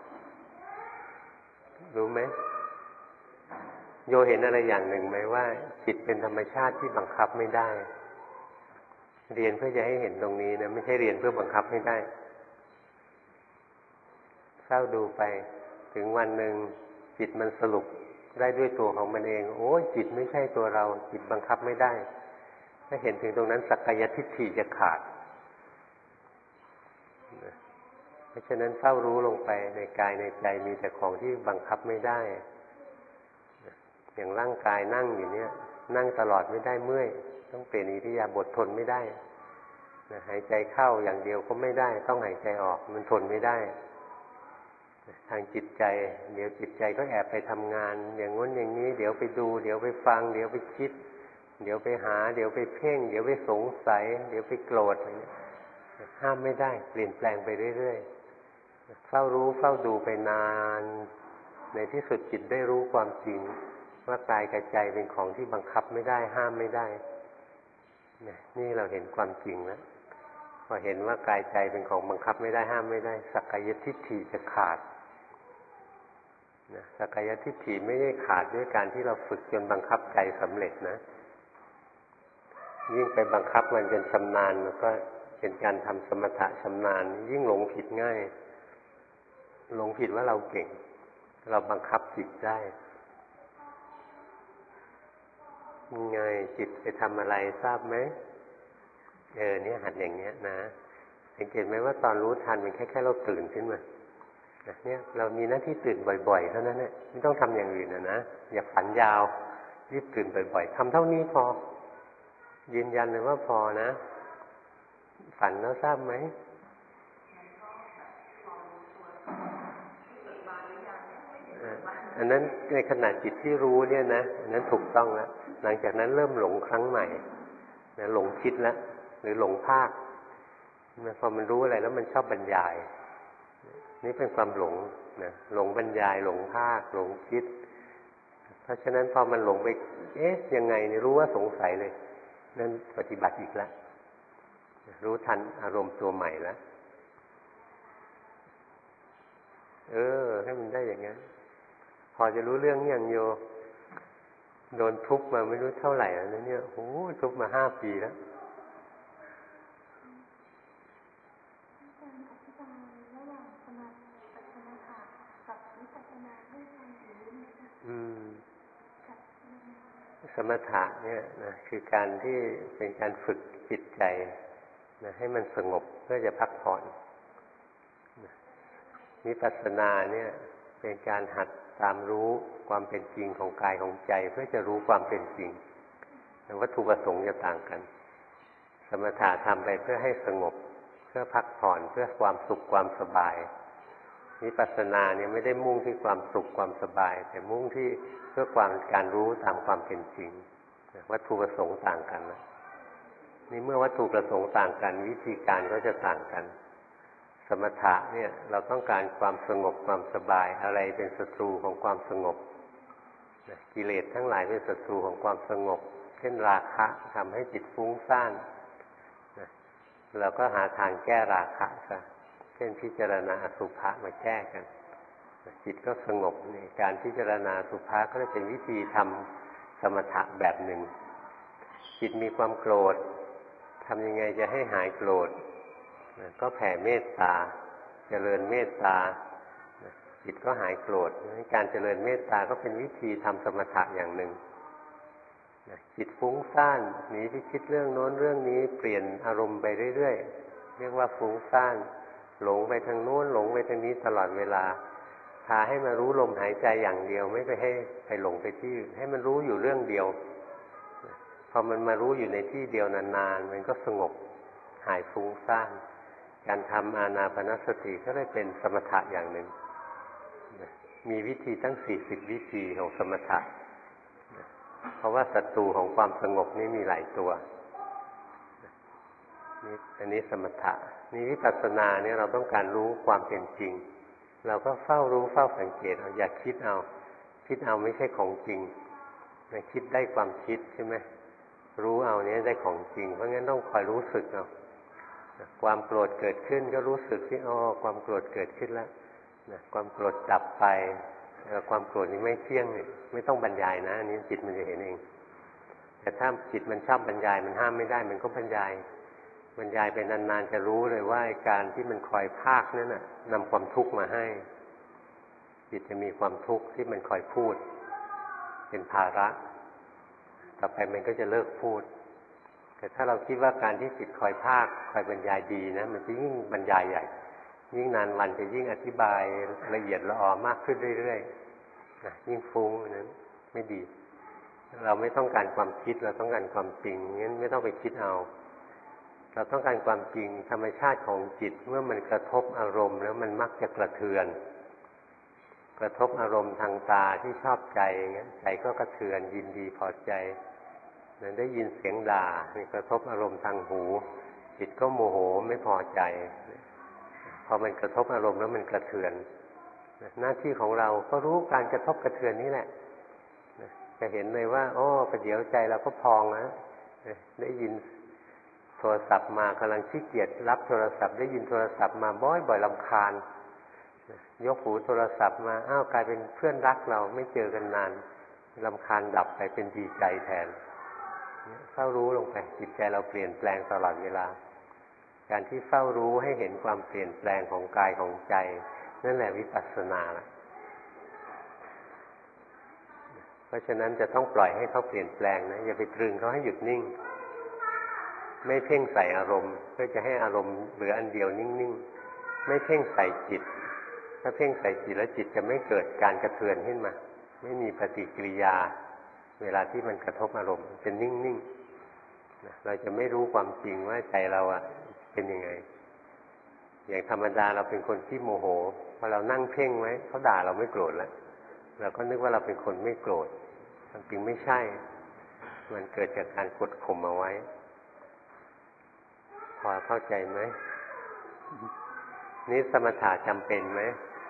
รู้ไหมโยเห็นอะไรอย่างหนึ่งไหมว่าจิตเป็นธรรมชาติที่บังคับไม่ได้เรียนเพื่อจะให้เห็นตรงนี้นะไม่ใช่เรียนเพื่อบังคับไม่ได้เฝ้าดูไปถึงวันหนึ่งจิตมันสรุปได้ด้วยตัวของมันเองโอ้ยจิตไม่ใช่ตัวเราจิตบังคับไม่ได้ถ้าเห็นถึงตรงนั้นสักกายทิฏฐิจะขาดเพราะฉะนั้นเฝ้ารู้ลงไปในกายในใจมีแต่ของที่บังคับไม่ได้อย่างร่างกายนั่งอยู่เนี่ยนั่งตลอดไม่ได้เมื่อยต้องเปลี่ยนอิริยาบถทนไม่ได้หายใจเข้าอย่างเดียวก็ไม่ได้ต้องหายใจออกมันทนไม่ได้ทางจิตใจเดี๋ยวจิตใจก็แอบไปทำงานอย่างง้นอย่างนี้เดี๋ยวไปดูเดี๋ยวไปฟังเดี๋ยวไปคิดเดี๋ยวไปหาเดี๋ยวไปเพ่งเดี๋ยวไปสงสัยเดี๋ยวไปโกรธอะไรเงี้ยห้ามไม่ได้เปลี่ยนแปลงไปเรื่อยๆเฝ้ารู้เฝ้าดูไปนานในที่สุดจิตได้รู้ความจริงว่ากายกับใจเป็นของที่บังคับไม่ได้ห้ามไม่ได้นี่เราเห็นความจริงแล้วพอเห็นว่ากายใจเป็นของบังคับไม่ได้ห้ามไม่ได้สักกายทิฏฐิจะขาดนะสักกายทิฏฐิไม่ได้ขาดด้วยการที่เราฝึกจนบังคับใจสำเร็จนะยิ่งไปบังคับมันจนชำนาญมันก็เป็นการทำสมถะชำนาญยิ่งหลงผิดง่ายหลงผิดว่าเราเก่งเราบังคับจิตได้ไงจิตไปทำอะไรทราบไหมเออเนี่ยหัดอย่างเนี้ยนะสังเกตไหมว่าตอนรู้ทันมันแค่แค่เราตื่นขึ้นมาเนี่ยเรามีหน้าที่ตื่นบ่อยๆเท่านั้นแหละไม่ต้องทำอย่างอื่นนะนะอย่าฝันยาวรีบตื่นบ่อยๆทำเท่านี้พอยืนยันเลยว่าพอนะฝันแล้วทราบไหมอันนั้นในขณะจิตที่รู้เนี่ยนะอันนั้นถูกต้องแล้วหลังจากนั้นเริ่มหลงครั้งใหม่นะหลงคิดแล้วหรือหลงภาคพอมันรู้อะไรแล้วมันชอบบรรยายนี่เป็นความหลงนะหลงบรรยายหลงภาคหลงคิดเพราะฉะนั้นพอมันหลงไปเอ๊ะยังไงนี่รู้ว่าสงสัยเลยนั่นปฏิบัติอีกแล้วรู้ทันอารมณ์ตัวใหม่แล้วเออให้มันได้อย่างนั้นพอจะรู้เรื่องอย่างโยโดนทุบมาไม่รู้เท่าไหร่แล้วเนี่ยโอ้ทุบมาห้าปีแล้วสมถะเนี่ยนะคือการที่เป็นการฝึกจิตใจนะให้มันสงบเพื่อจะพักผ่อนนะวิปัสสนาเนี่ยเป็นการหัดตามรู้ความเป็นจริงของกายของใจเพื่อจะรู้ความเป็นจริงแต่วัตถุประสงค์จะต่างกันสมถะทำไปเพื่อให้สงบเพื่อพักผ่อนเพื่อความสุขความสบายวิปัสสนาเนี่ยไม่ได้มุ่งที่ความสุขความสบายแต่มุ่งที่เพื่อความการรู้ตามความเป็นจริงวัตถุประสงค์ต่างกันนะนี่เมื่อวัตถุประสงค์ต่างกันวิธีการก็จะต่างกันสมถะเนี่ยเราต้องการความสงบความสบายอะไรเป็นศัตรูของความสงบกิเลสทั้งหลายเป็นศัตรูของความสงบเช่นราคะทำให้จิตฟุ้งซ่านเราก็หาทางแก้ราคะซะเช่นพิจารณาอสุภะมาแก้กันจิตก็สงบนี่การพิจารณาอสุภะก็จะเป็นวิธีทำสมถะแบบหนึ่งจิตมีความโกรธทำยังไงจะให้หายโกรธก็แผ่เมตตาเจริญเมตตาจิตก็หายโกรธการเจริญเมตตาก็เป็นวิธีทำสมถะอย่างหนึ่งจิตฟุ้งซ่านหนีไปคิดเรื่องโน้นเรื่องนี้เปลี่ยนอารมณ์ไปเรื่อยๆเรียกว่าฟุ้งซ่านหลงไปทางโน้นหลงไปทางนี้ตลอดเวลาพาให้มารู้ลมหายใจอย่างเดียวไม่ไปให้ไปหลงไปที่อื่นให้มันรู้อยู่เรื่องเดียวพอมันมารู้อยู่ในที่เดียวนานๆมันก็สงบหายฟุ้งซ่านการทำอานาปานสติก็ได้เป็นสมถะอย่างหนึ่งมีวิธีตั้งสี่สิบวิธีของสมถะเพราะว่าศัตรูของความสงบนี่มีหลายตัวนี่อันนี้สมถะนี่วิปัสสนาเนี่ยเราต้องการรู้ความเป็นจริงเราก็เฝ้ารู้เฝ้าสังเกตเอาอย่าคิดเอาคิดเอาไม่ใช่ของจริงนะคิดได้ความคิดใช่ไหมรู้เอาเนี้ยได้ของจริงเพราะงั้นต้องคอยรู้สึกเอาความโกรธเกิดขึ้นก็รู้สึกที่อ๋อความโกรธเกิดขึ้นแล้วนะความโกรธดับไปความโกรธนี้ไม่เที่ยงไม่ต้องบรรยายนะอันนี้จิตมันจะเห็นเองแต่ถ้าจิตมันชอบบรรยายมันห้ามไม่ได้มันก็บรรยายบรรยายไปนานๆจะรู้เลยว่าการที่มันคอยพากนั่นน่ะนำความทุกข์มาให้จิตจะมีความทุกข์ที่มันคอยพูดเป็นภาระต่อไปมันก็จะเลิกพูดแต่ถ้าเราคิดว่าการที่จิตคอยพากคอยบรรยายดีนะมันจะยิ่งบรรยายใหญ่ยิ่งนานวันจะยิ่งอธิบายละเอียดละออมากขึ้นเรื่อยๆนะยิ่งฟุ้งนั้นไม่ดีเราไม่ต้องการความคิดเราต้องการความจริงงั้นไม่ต้องไปคิดเอาเราต้องการความจริงธรรมชาติของจิตเมื่อมันกระทบอารมณ์แล้วมันมักจะกระเทือนกระทบอารมณ์ทางตาที่ชอบใจงั้นใจก็กระเทือนยินดีพอใจนั้นได้ยินเสียงด่ามีกระทบอารมณ์ทางหูจิตก็โมโหไม่พอใจพอมันกระทบอารมณ์แล้วมันกระเทือนหน้าที่ของเราก็รู้การกระทบกระเทือนนี่แหละจะเห็นเลยว่าโอ้ประเดี๋ยวใจเราก็พองนะได้ยินโทรศัพท์มากำลังขี้เกียจรับโทรศัพท์ได้ยินโทรศัพท์มาบ่อยบ่อยรำคาญยกหูโทรศัพท์มาอ้าวกลายเป็นเพื่อนรักเราไม่เจอกันนานรำคาญดับไปเป็นดีใจแทนเฝ้ารู้ลงไปจิตใจเราเปลี่ยนแปลงตลอดเวลาการที่เฝ้ารู้ให้เห็นความเปลี่ยนแปลงของกายของใจนั่นแหละวิปัสสนาล่ะเพราะฉะนั้นจะต้องปล่อยให้เขาเปลี่ยนแปลงนะอย่าไปตรึงเขาให้หยุดนิ่งไม่เพ่งใส่อารมณ์เพื่อจะให้อารมณ์เหลืออันเดียวนิ่งๆไม่เพ่งใส่จิตถ้าเพ่งใส่จิตแล้วจิตจะไม่เกิดการกระเทือนขึ้นมาไม่มีปฏิกิริยาเวลาที่มันกระทบอารมณ์เป็นนิ่งๆเราจะไม่รู้ความจริงว่าใจเราอะเป็นยังไงอย่างธรรมดาเราเป็นคนที่โมโหพอเรานั่งเพ่งไว้เขาด่าเราไม่โกรธแล้วเราก็นึกว่าเราเป็นคนไม่โกรธความจริงไม่ใช่มันเกิดจากการกดข่มเอาไว้พอเข้าใจไหมนี่สมถะจำเป็นไหม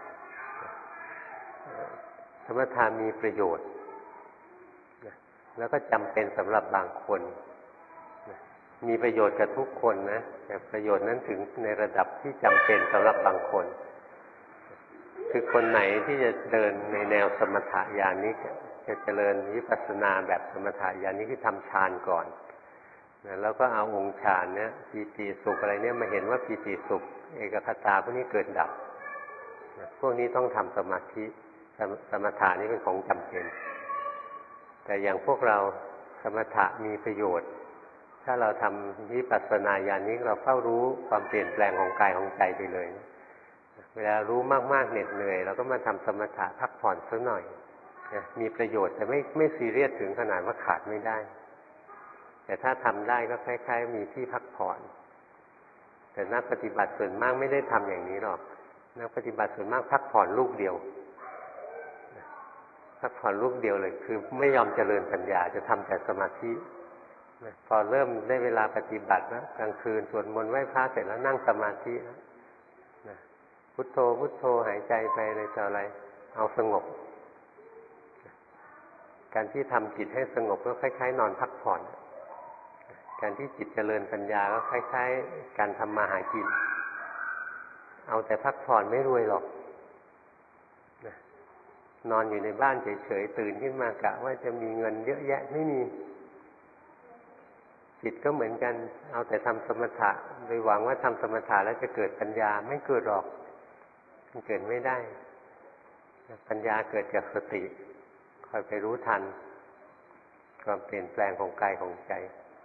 สมถะมีประโยชน์แล้วก็จำเป็นสำหรับบางคนมีประโยชน์กับทุกคนนะแต่ประโยชน์นั้นถึงในระดับที่จำเป็นสำหรับบางคนคือคนไหนที่จะเดินในแนวสมถะญาณนี้จะเจริญวิปัสสนาแบบสมถะญาณนี้คือทำฌานก่อนแล้วก็เอาองค์ฌานเนี่ยปีติสุขอะไรเนี่ยมาเห็นว่าปีติสุขเอกคตาพวกนี้เกิดดับพวกนี้ต้องทำสมาธิสมถะนี่เป็นของจำเป็นแต่อย่างพวกเราสมถะมีประโยชน์ถ้าเราทำวิปัสสนาญาณนี้เราเฝ้ารู้ความเปลี่ยนแปลงของกายของใจไปเลยเวลารู้มากๆเหน็ดเหนื่อยเราก็มาทำสมถะพักผ่อนสักหน่อยมีประโยชน์แต่ไม่ไม่ซีเรียสถึงขนาดว่าขาดไม่ได้แต่ถ้าทำได้ก็คล้ายๆมีที่พักผ่อนแต่นักปฏิบัติส่วนมากไม่ได้ทำอย่างนี้หรอกนักปฏิบัติส่วนมากพักผ่อนลูกเดียวพักผ่อนลูกเดียวเลยคือไม่ยอมเจริญปัญญาจะทำแต่สมาธิพอเริ่มได้เวลาปฏิบัตินะกลางคืนสวดมนต์ไหว้พระเสร็จแล้วนั่งสมาธินะพุทโธพุทโธหายใจไปอะไรต่ออะไรเอาสงบการที่ทำจิตให้สงบก็คล้ายๆนอนพักผ่อนการที่จิตเจริญปัญญาก็คล้ายๆการทำมาหากินเอาแต่พักผ่อนไม่รวยหรอกนะนอนอยู่ในบ้านเฉยๆตื่นขึ้นมากะว่าจะมีเงินเยอะแยะไม่มีจิตก็เหมือนกันเอาแต่ทำสมถะโดยหวังว่าทำสมถะแล้วจะเกิดปัญญาไม่เกิดหรอกมันเกิดไม่ได้ปัญญาเกิดจากสติคอยไปรู้ทันความเปลี่ยนแปลงของกายของใจ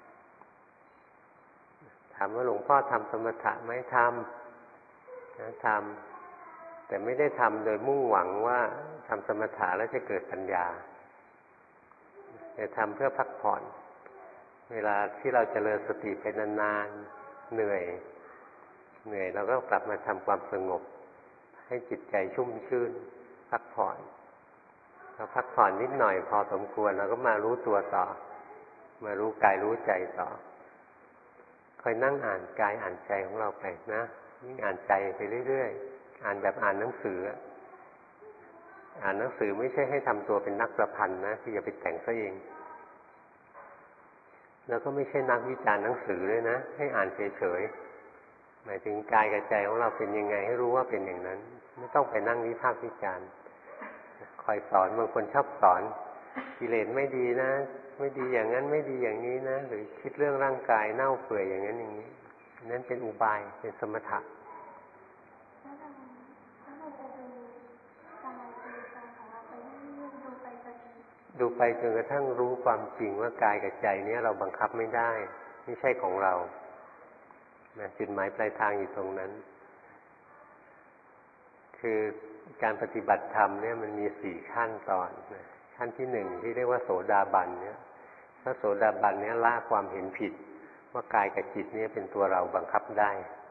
ถามว่าหลวงพ่อทำสมถะไหมทำนะทำแต่ไม่ได้ทำโดยมุ่งหวังว่าทำสมถะแล้วจะเกิดปัญญาแต่ทำเพื่อพักผ่อนเวลาที่เราเจริญสติไปนานๆเหนื่อยเหนื่อยเราก็กลับมาทำความสงบให้จิตใจชุ่มชื่นพักผ่อนเราพักผ่อนนิดหน่อยพอสมควรเราก็มารู้ตัวต่อมารู้กายรู้ใจต่อคอยนั่งอ่านกายอ่านใจของเราไปนะยิ่งอ่านใจไปเรื่อยๆอ่านแบบอ่านหนังสืออ่านหนังสือไม่ใช่ให้ทำตัวเป็นนักประพันธ์นะที่จะไปแต่งซะเองแล้วก็ไม่ใช่นักวิจารณ์หนังสือด้วยนะให้อ่านเฉยๆหมายถึงกายกับใจของเราเป็นยังไงให้รู้ว่าเป็นอย่างนั้นไม่ต้องไปนั่งวิพากษ์วิจารณ์คอยสอนบางคนชอบสอนกิเลสไม่ดีนะไม่ดีอย่างนั้นไม่ดีอย่างนี้นะหรือคิดเรื่องร่างกายเน่าเปื่อยอย่างนั้นอย่างนี้นั่นเป็นอุบายเป็นสมถะดูไปจนกระทั่งรู้ความจริงว่ากายกับใจนี้เราบังคับไม่ได้ไม่ใช่ของเรานะจุดหมายปลายทางอยู่ตรงนั้นคือการปฏิบัติธรรมเนี่ยมันมีสี่ขั้นตอนนะขั้นที่หนึ่งที่เรียกว่าโสดาบันเนี่ยถ้าโสดาบันเนี่ยละความเห็นผิดว่ากายกับจิตนี้เป็นตัวเราบังคับได้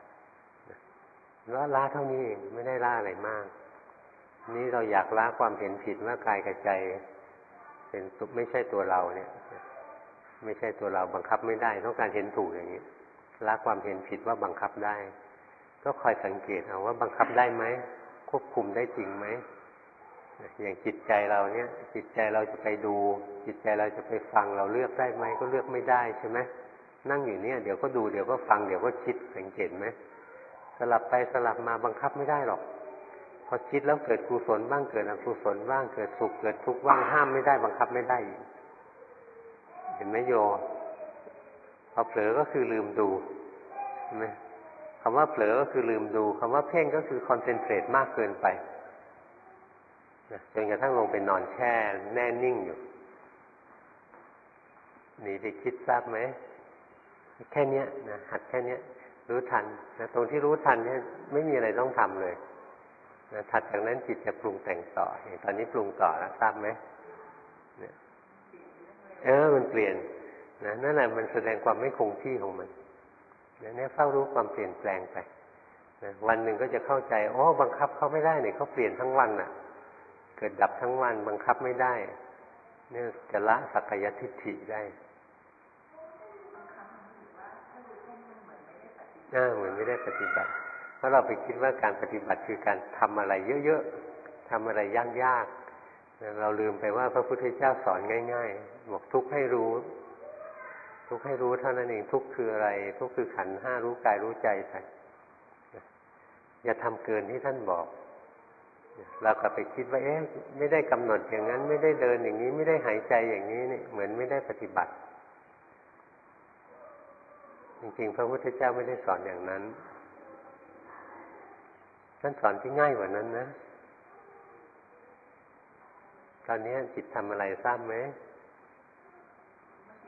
แล้วละเท่านี้เองไม่ได้ละอะไรมากนี้เราอยากละความเห็นผิดว่ากายกับใจเป็นไม่ใช่ตัวเราเนี่ยไม่ใช่ตัวเราบังคับไม่ได้ต้องการเห็นถูกอย่างนี้ละความเห็นผิดว่าบังคับได้ก็คอยสังเกตเอาว่าบังคับได้ไหมควบคุมได้จริงไหมอย่างจิตใจเราเนี่ยจิตใจเราจะไปดูจิตใจเราจะไปฟังเราเลือกได้ไหมก็เลือกไม่ได้ใช่ไหมนั่งอยู่เนี่ยเดี๋ยวก็ดูเดี๋ยวก็ฟังเดี๋ยวก็คิดสังเกตไหมสลับไปสลับมาบังคับไม่ได้หรอกพอคิดแล้วเกิดกุศลบ้างเกิดอกุศลบ้างเกิดสุขเกิดทุกข์บ้างห้ามไม่ได้บังคับไม่ได้เห็นไหมโยพอเผลอก็คือลืมดูใช่ไหมคำว่าเผลอก็คือลืมดูคำว่าเพ่งก็คือคอนเซนเทรตมากเกินไปจนกระทั่งลงไปนอนแช่แน่นิ่งอยู่หนีไปคิดทราบไหมแค่นี้นะหัดแค่นี้รู้ทันนะตรงที่รู้ทันเนี่ยไม่มีอะไรต้องทำเลยนะถัดจากนั้นจิตจะปรุงแต่งต่ออย่างตอนนี้ปรุงต่อแล้วทราบไหมเนี่ยเออมันเปลี่ยนนะนั่นแหละมันแสดงความไม่คงที่ของมันเนี่ยเฝ้ารู้ความเปลี่ยนแปลงไปนะวันหนึ่งก็จะเข้าใจอ๋อบังคับเขาไม่ได้เนี่ยเขาเปลี่ยนทั้งวันน่ะเกิดดับทั้งวันบังคับไม่ได้เนี่ยจะละสักกายทิฏฐิได้น่าเหมือนไม่ได้ปฏิบัติเพราะเราไปคิดว่าการปฏิบัติคือการทำอะไรเยอะๆทำอะไรยากๆเราลืมไปว่าพระพุทธเจ้าสอนง่ายๆบอกทุกข์ให้รู้ทุกข์ให้รู้เท่านั้นเองทุกข์คืออะไรทุกข์คือขันธ์ห้ารู้กายรู้ใจไปอย่าทำเกินที่ท่านบอกเราก็ไปคิดว่าเอ๊ะไม่ได้กำหนดอย่างนั้นไม่ได้เดินอย่างนี้ไม่ได้หายใจอย่างนี้นี่เหมือนไม่ได้ปฏิบัติจริงๆพระพุทธเจ้าไม่ได้สอนอย่างนั้นท่านสอนที่ง่ายกว่านั้นนะตอนนี้จิตทำอะไรทราบไหม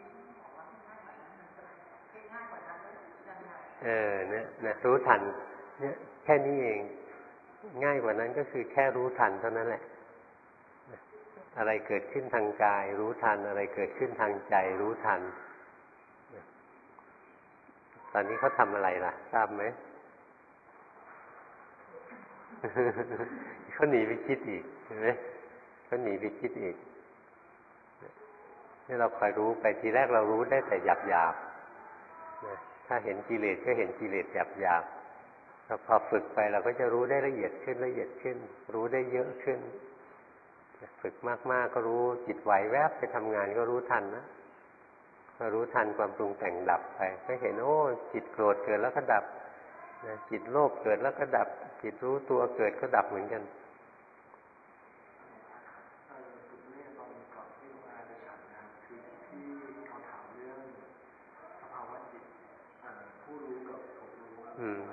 เออเนี่ยนะรู้ทันเนี่ยแค่นี้เองง่ายกว่านั้นก็คือแค่รู้ทันเท่านั้นแหละอะไรเกิดขึ้นทางกายรู้ทันอะไรเกิดขึ้นทางใจรู้ทันตอนนี้เขาทำอะไรล่ะทราบไหม เขาหนีไปคิดอีกเห็นไหมเขาหนีไปคิดอีกนี่เราคอยรู้ไปทีแรกเรารู้ได้แต่หยาบหยาบถ้าเห็นกิเลสก็เห็นกิเลสหยาบหยาบพอฝึกไปเราก็จะรู้ได้ละเอียดขึ้นละเอียดขึ้นรู้ได้เยอะขึ้นฝึกมากๆก็รู้จิตไหวแวบไปทำงานก็รู้ทันนะพอรู้ทันความปรุงแต่งดับไปก็เห็นโอ้จิตโกรธเกิดแล้วก็ดับจิตโลภเกิดแล้วก็ดับจิตรู้ตัวเกิดก็ดับเหมือนกันอืม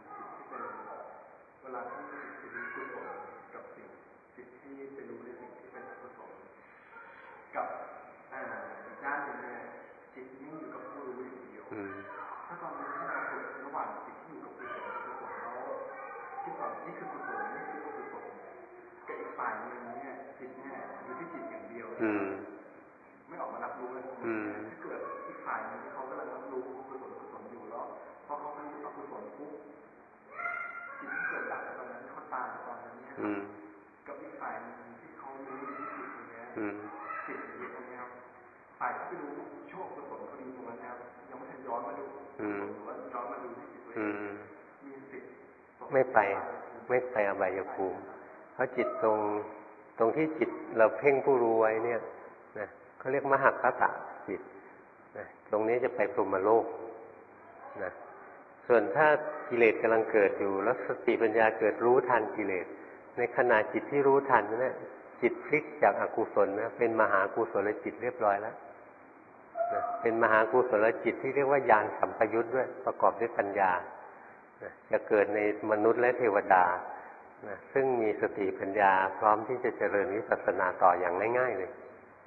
เวลาที่จิตเป็นกุศลกับสิ่งจิตที่ไปรู้ในสิ่งที่เป็นอกุศลกับอ่าอีกด้านหนึ่งเนี่ยจิตนิ่งอยู่กับผู้รู้อย่างเดียวถ้าตอนนี้ที่เราฝึกระหว่างจิตที่อยู่กับกุศลกุศลแล้วที่ตอนนี่คือกุศลนี่คืออกุศลกับอีกฝ่ายหนึ่งเนี่ยจิตเนี่ยอยู่ที่จิตอย่างเดียวไม่ออกมารับรู้เลยถ้าเกิดอีกฝ่ายหนึ่งที่เขากำลังรับรู้กุศลกุศลอยู่แล้วพอเขาไม่รู้อกุศลปุ๊บจิตที่เกิดดับตอนนั้นเขาตามตอนนั้นเนี่ยกับอีกฝ่ายนึงที่เขารู้ที่จิตตรงนี้จิตอยู่ตรงนี้ครับฝ่ายที่ไปรู้โชคกุศลเขาดีตรงนั้นครับยังไม่ทันย้อนมาดูหรือว่าย้อนมาดูที่จิตตัวเองมีสิทธิ์ไม่ไปไม่ไปอบายภูมิเพราะจิตตรงตรงที่จิตเราเพ่งผู้รู้ไว้เนี่ยนะเขาเรียกมหคตจิตนะตรงนี้จะไปพรหมโลกนะส่วนถ้ากิเลสกำลังเกิดอยู่แล้วสติปัญญาเกิดรู้ทันกิเลสในขณะจิตที่รู้ทันนั่นจิตพลิกจากอกุศลนะเป็นมหากุศลจิตเรียบร้อยแล้วนะเป็นมหากุศลจิตที่เรียกว่าญาณสัมปยุตด้วยประกอบด้วยปัญญานะจะเกิดในมนุษย์และเทวดานะซึ่งมีสติปัญญาพร้อมที่จะเจริญวิปัสสนาต่ออย่างง่ายๆเลย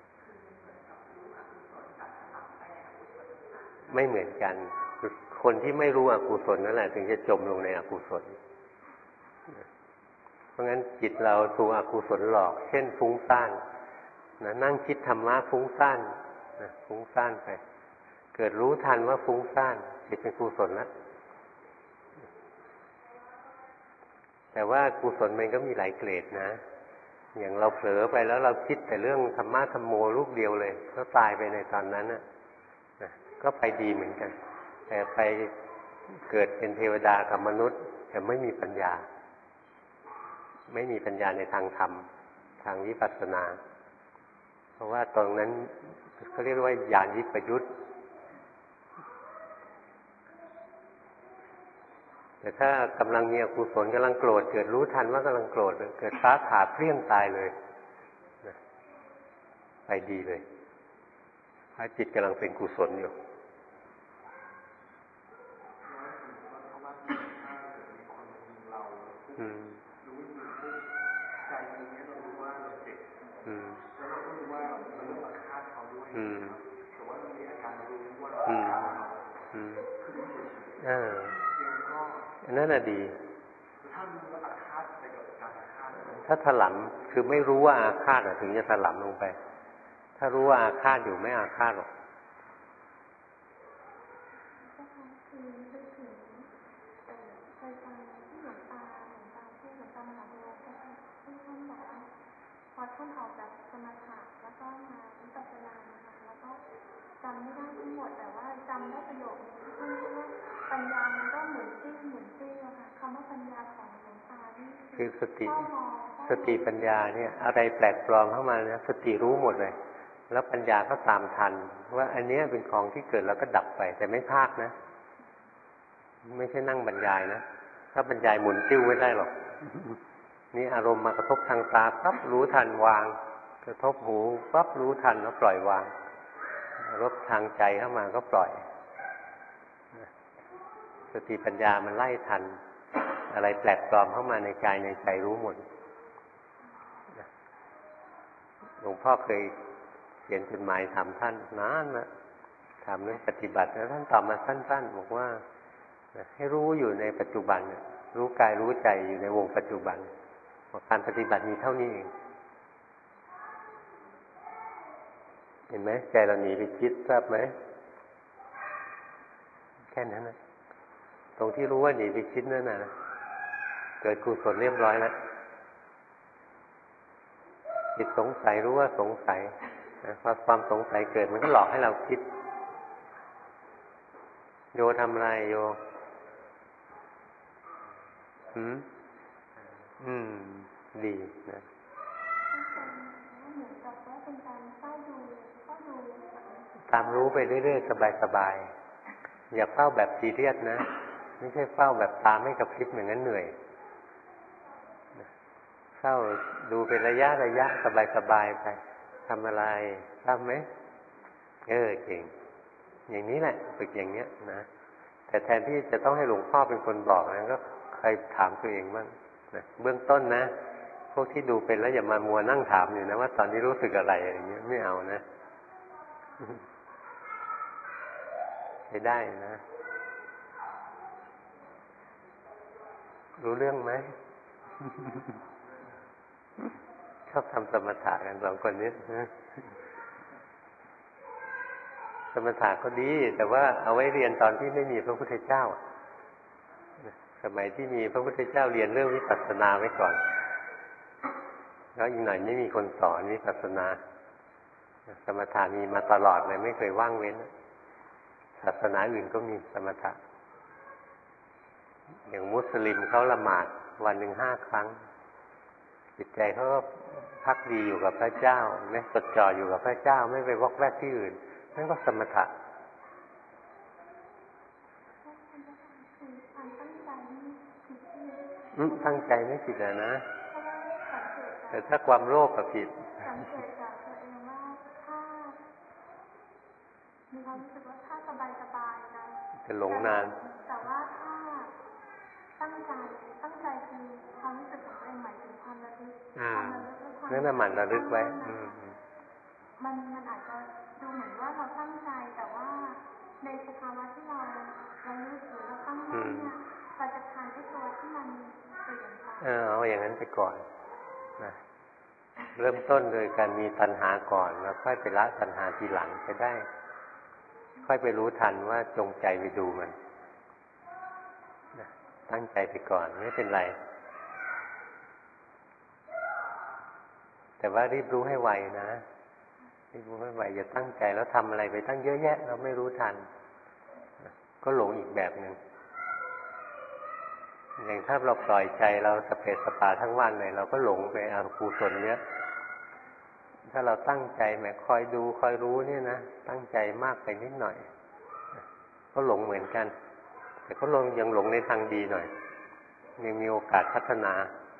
ไม่เหมือนกันคนที่ไม่รู้อกุศลนั่นแหละถึงจะจมลงในอกุศลเพราะงั้นจิตเราถูกอกุศลหลอกเช่นฟุ้งซ่านนะนั่งคิดธรรมะฟุ้งซ่านนะฟุ้งซ่านไปเกิดรู้ทันว่าฟุ้งซ่านจิตเป็นกุศลแล้วแต่ว่ากุศลมันก็มีหลายเกรดนะอย่างเราเผลอไปแล้วเราคิดแต่เรื่องธรรมะธรรมโมลูกเดียวเลยก็ตายไปในตอนนั้นนะก็ไปดีเหมือนกันแต่ไปเกิดเป็นเทวดากับมนุษย์แต่ไม่มีปัญญาไม่มีปัญญาในทางธรรมทางวิปัสสนาเพราะว่าตรงนั้นเขาเรียกว่าญาณวิปยุตแต่ถ้ากำลังมีอกุศลกำลังโกรธเกิดรู้ทันว่ากำลังโกรธเกิดฟ้าผ่าเปรี้ยงตายเลยไปดีเลยเพราะจิตกำลังเป็นกุศลอยู่อืมใจนี้เรารู้ว่าเราเจ็บแล้วเราก็รู้ว่าเราต้องอาฆาตเขาด้วยแต่ว่าเรามีอาการรู้ว่าเราอาฆาตเขาคือไม่เฉยๆอ่าอันนั้นน่ะดีถ้ารู้ว่าอาฆาตไปกับการอาฆาตถ้าถลำคือไม่รู้ว่าอาฆาตถึงจะถลำลงไปถ้ารู้ว่าอาฆาตอยู่ไม่อาฆาตหรอกพอท่านออกจากสมถะแล้วก็มาวิปัสสนานะคะแล้วก็จำไม่ได้ทั้งหมดแต่ว่าจำได้ประโยคนึงที่ท่านเรียกว่าปัญญามันก็เหมือนติ้งเหมือนติ้งอะค่ะคำว่าปัญญาของหลวงตาที่คือสติสติปัญญาเนี่ยอะไรแปลกปลอมเข้ามาเนี่ยสติรู้หมดเลยแล้วปัญญาก็ตามทันว่าอันนี้เป็นของที่เกิดแล้วก็ดับไปแต่ไม่พากนะไม่ใช่นั่งบรรยายนะถ้าบรรยายหมุนติ้วไม่ได้หรอกนี่อารมณ์มากระทบทางตาปั๊บรู้ทันวางกระทบหูปั๊บรู้ทันแล้วปล่อยวางรบทางใจเข้ามาก็ปล่อยสติปัญญามันไล่ทันอะไรแปลกปลอมเข้ามาในกายในใจรู้หมดหลวงพ่อเคยเขียนจดหมายถามท่านนานนะถามเรื่องปฏิบัติแล้วท่านตอบมาสั้นๆบอกว่าให้รู้อยู่ในปัจจุบันรู้กายรู้ใจอยู่ในวงปัจจุบันการปฏิบัติมีเท่านี้เองเห็นไหมใจเราหนีไปคิดทราบไหมแค่นั้นนะตรงที่รู้ว่าหนีไปคิดนั่นนะเกิดกุศลเรียบร้อยแล้วจิตสงสัยรู้ว่าสงสัยพอความสงสัยเกิดมันก็หลอกให้เราคิดโยทำอะไรโยอืมอืมดีนะตามรู้ไปเรื่อยๆสบายๆอย่าเฝ้าแบบซีเรียสนะไม่ใช่เฝ้าแบบตาไม่กระพริบอย่างนั้นเหนื่อยเฝ้าดูเป็นระยะระยะสบายๆไปทำอะไรทำไหมเออเก่งอย่างนี้แหละฝึกอย่างเนี้ยนะแต่แทนที่จะต้องให้หลวงพ่อเป็นคนบอกนะก็ใครถามตัวเองบ้างนะเบื้องต้นนะพวกที่ดูเป็นแล้วอย่ามามัวนั่งถามอยู่นะว่าตอนนี้รู้สึกอะไรอย่างเงี้ยไม่เอานะใช้ได้นะรู้เรื่องไหม ชอบทำสมถะกันสองคนนี้สมถะก็ดีแต่ว่าเอาไว้เรียนตอนที่ไม่มีพระพุทธเจ้าสมัยที่มีพระพุทธเจ้าเรียนเรื่องวิปัสสนาไว้ก่อนแล้วอีกหน่อยไม่มีคนสอนวิปัสสนาสมถะมีมาตลอดเลยไม่เคยว่างเว้นศาสนาอื่นก็มีสมถะอย่างมุสลิมเขาละหมาดวันหนึ่งห้าครั้งจิตใจเขาก็พักดีอยู่กับพระเจ้าไม่จดจ่ออยู่กับพระเจ้าไม่ไปวอกแวกที่อื่นนั่นก็สมถะอืมตั้งใจไม่ผิดนะนะแต่ถ้าความโลภก็ผิดสังเกตจากตัวเองว่าถ้ามีความรู้สึกว่าถ้าสบายๆนะจะหลงนานแต่ว่าถ้าตั้งใจตั้งใจคือความรู้สึกของตัวเองหมายถึงความระลึกความระลึกและความนั่นน่ะหมั่นระลึกไว้มันมันอาจจะดูเหมือนว่าเราตั้งใจแต่ว่าในสภาวะที่เราระลึกหรือเราตั้งมั่นเนี่ยเราจะทานไอ้ตัวที่มันเปลี่ยนไปเออเอาอย่างนั้นไปก่อนนะเริ่มต้นโดยการมีตัณหาก่อนแล้วค่อยไปละตัณหาทีหลังจะได้ค่อยไปรู้ทันว่าจงใจไปดูมันนะตั้งใจไปก่อนไม่เป็นไรแต่ว่ารีบรู้ให้ไวนะรีบรู้ให้ไวอย่าตั้งใจแล้วทำอะไรไปตั้งเยอะแยะเราไม่รู้ทันก็หลงอีกแบบหนึ่งอย่างถ้าเราปล่อยใจเราสเปสสปาทั้งวันเลยเราก็หลงไปอกุศลเนี้ยถ้าเราตั้งใจแม้คอยดูคอยรู้เนี่ยนะตั้งใจมากไปนิดหน่อยก็หลงเหมือนกันแต่ก็ลงยังหลงในทางดีหน่อยยังมีโอกาสพัฒนา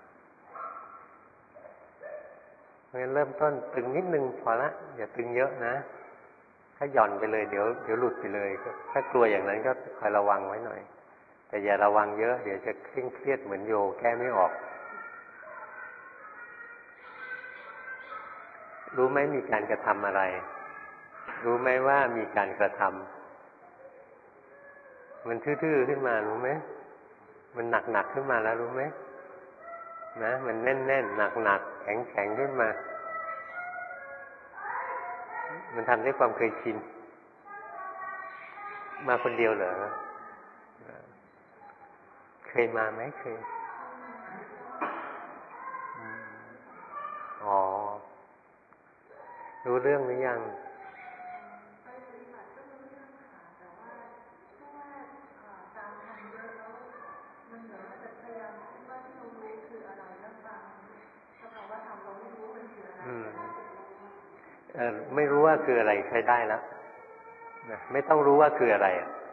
เพราะฉะนั้นเริ่มต้นตึงนิดนึงพอละอย่าตึงเยอะนะถ้าหย่อนไปเลยเดี๋ยวเดี๋ยวหลุดไปเลยถ้ากลัวอย่างนั้นก็คอยระวังไว้หน่อยแต่อย่าระวังเยอะเดี๋ยวจะเคร่งเครียดเหมือนโยแก้ไม่ออกรู้ไหมมีการกระทำอะไรรู้ไหมว่ามีการกระทำมันทื่อๆขึ้นมารู้ไหมมันหนักๆขึ้นมาแล้วรู้ไหมนะมันแน่นๆหนักๆแข็งๆขึ้นมามันทำด้วยความเคยชินมาคนเดียวเหรอเคยมาไหมเคยอ๋อรู้เรื่องหรือยังเออไม่รู้ว่าคืออะไรใช้ได้แล้วนะไม่ต้องรู้ว่าคืออะไร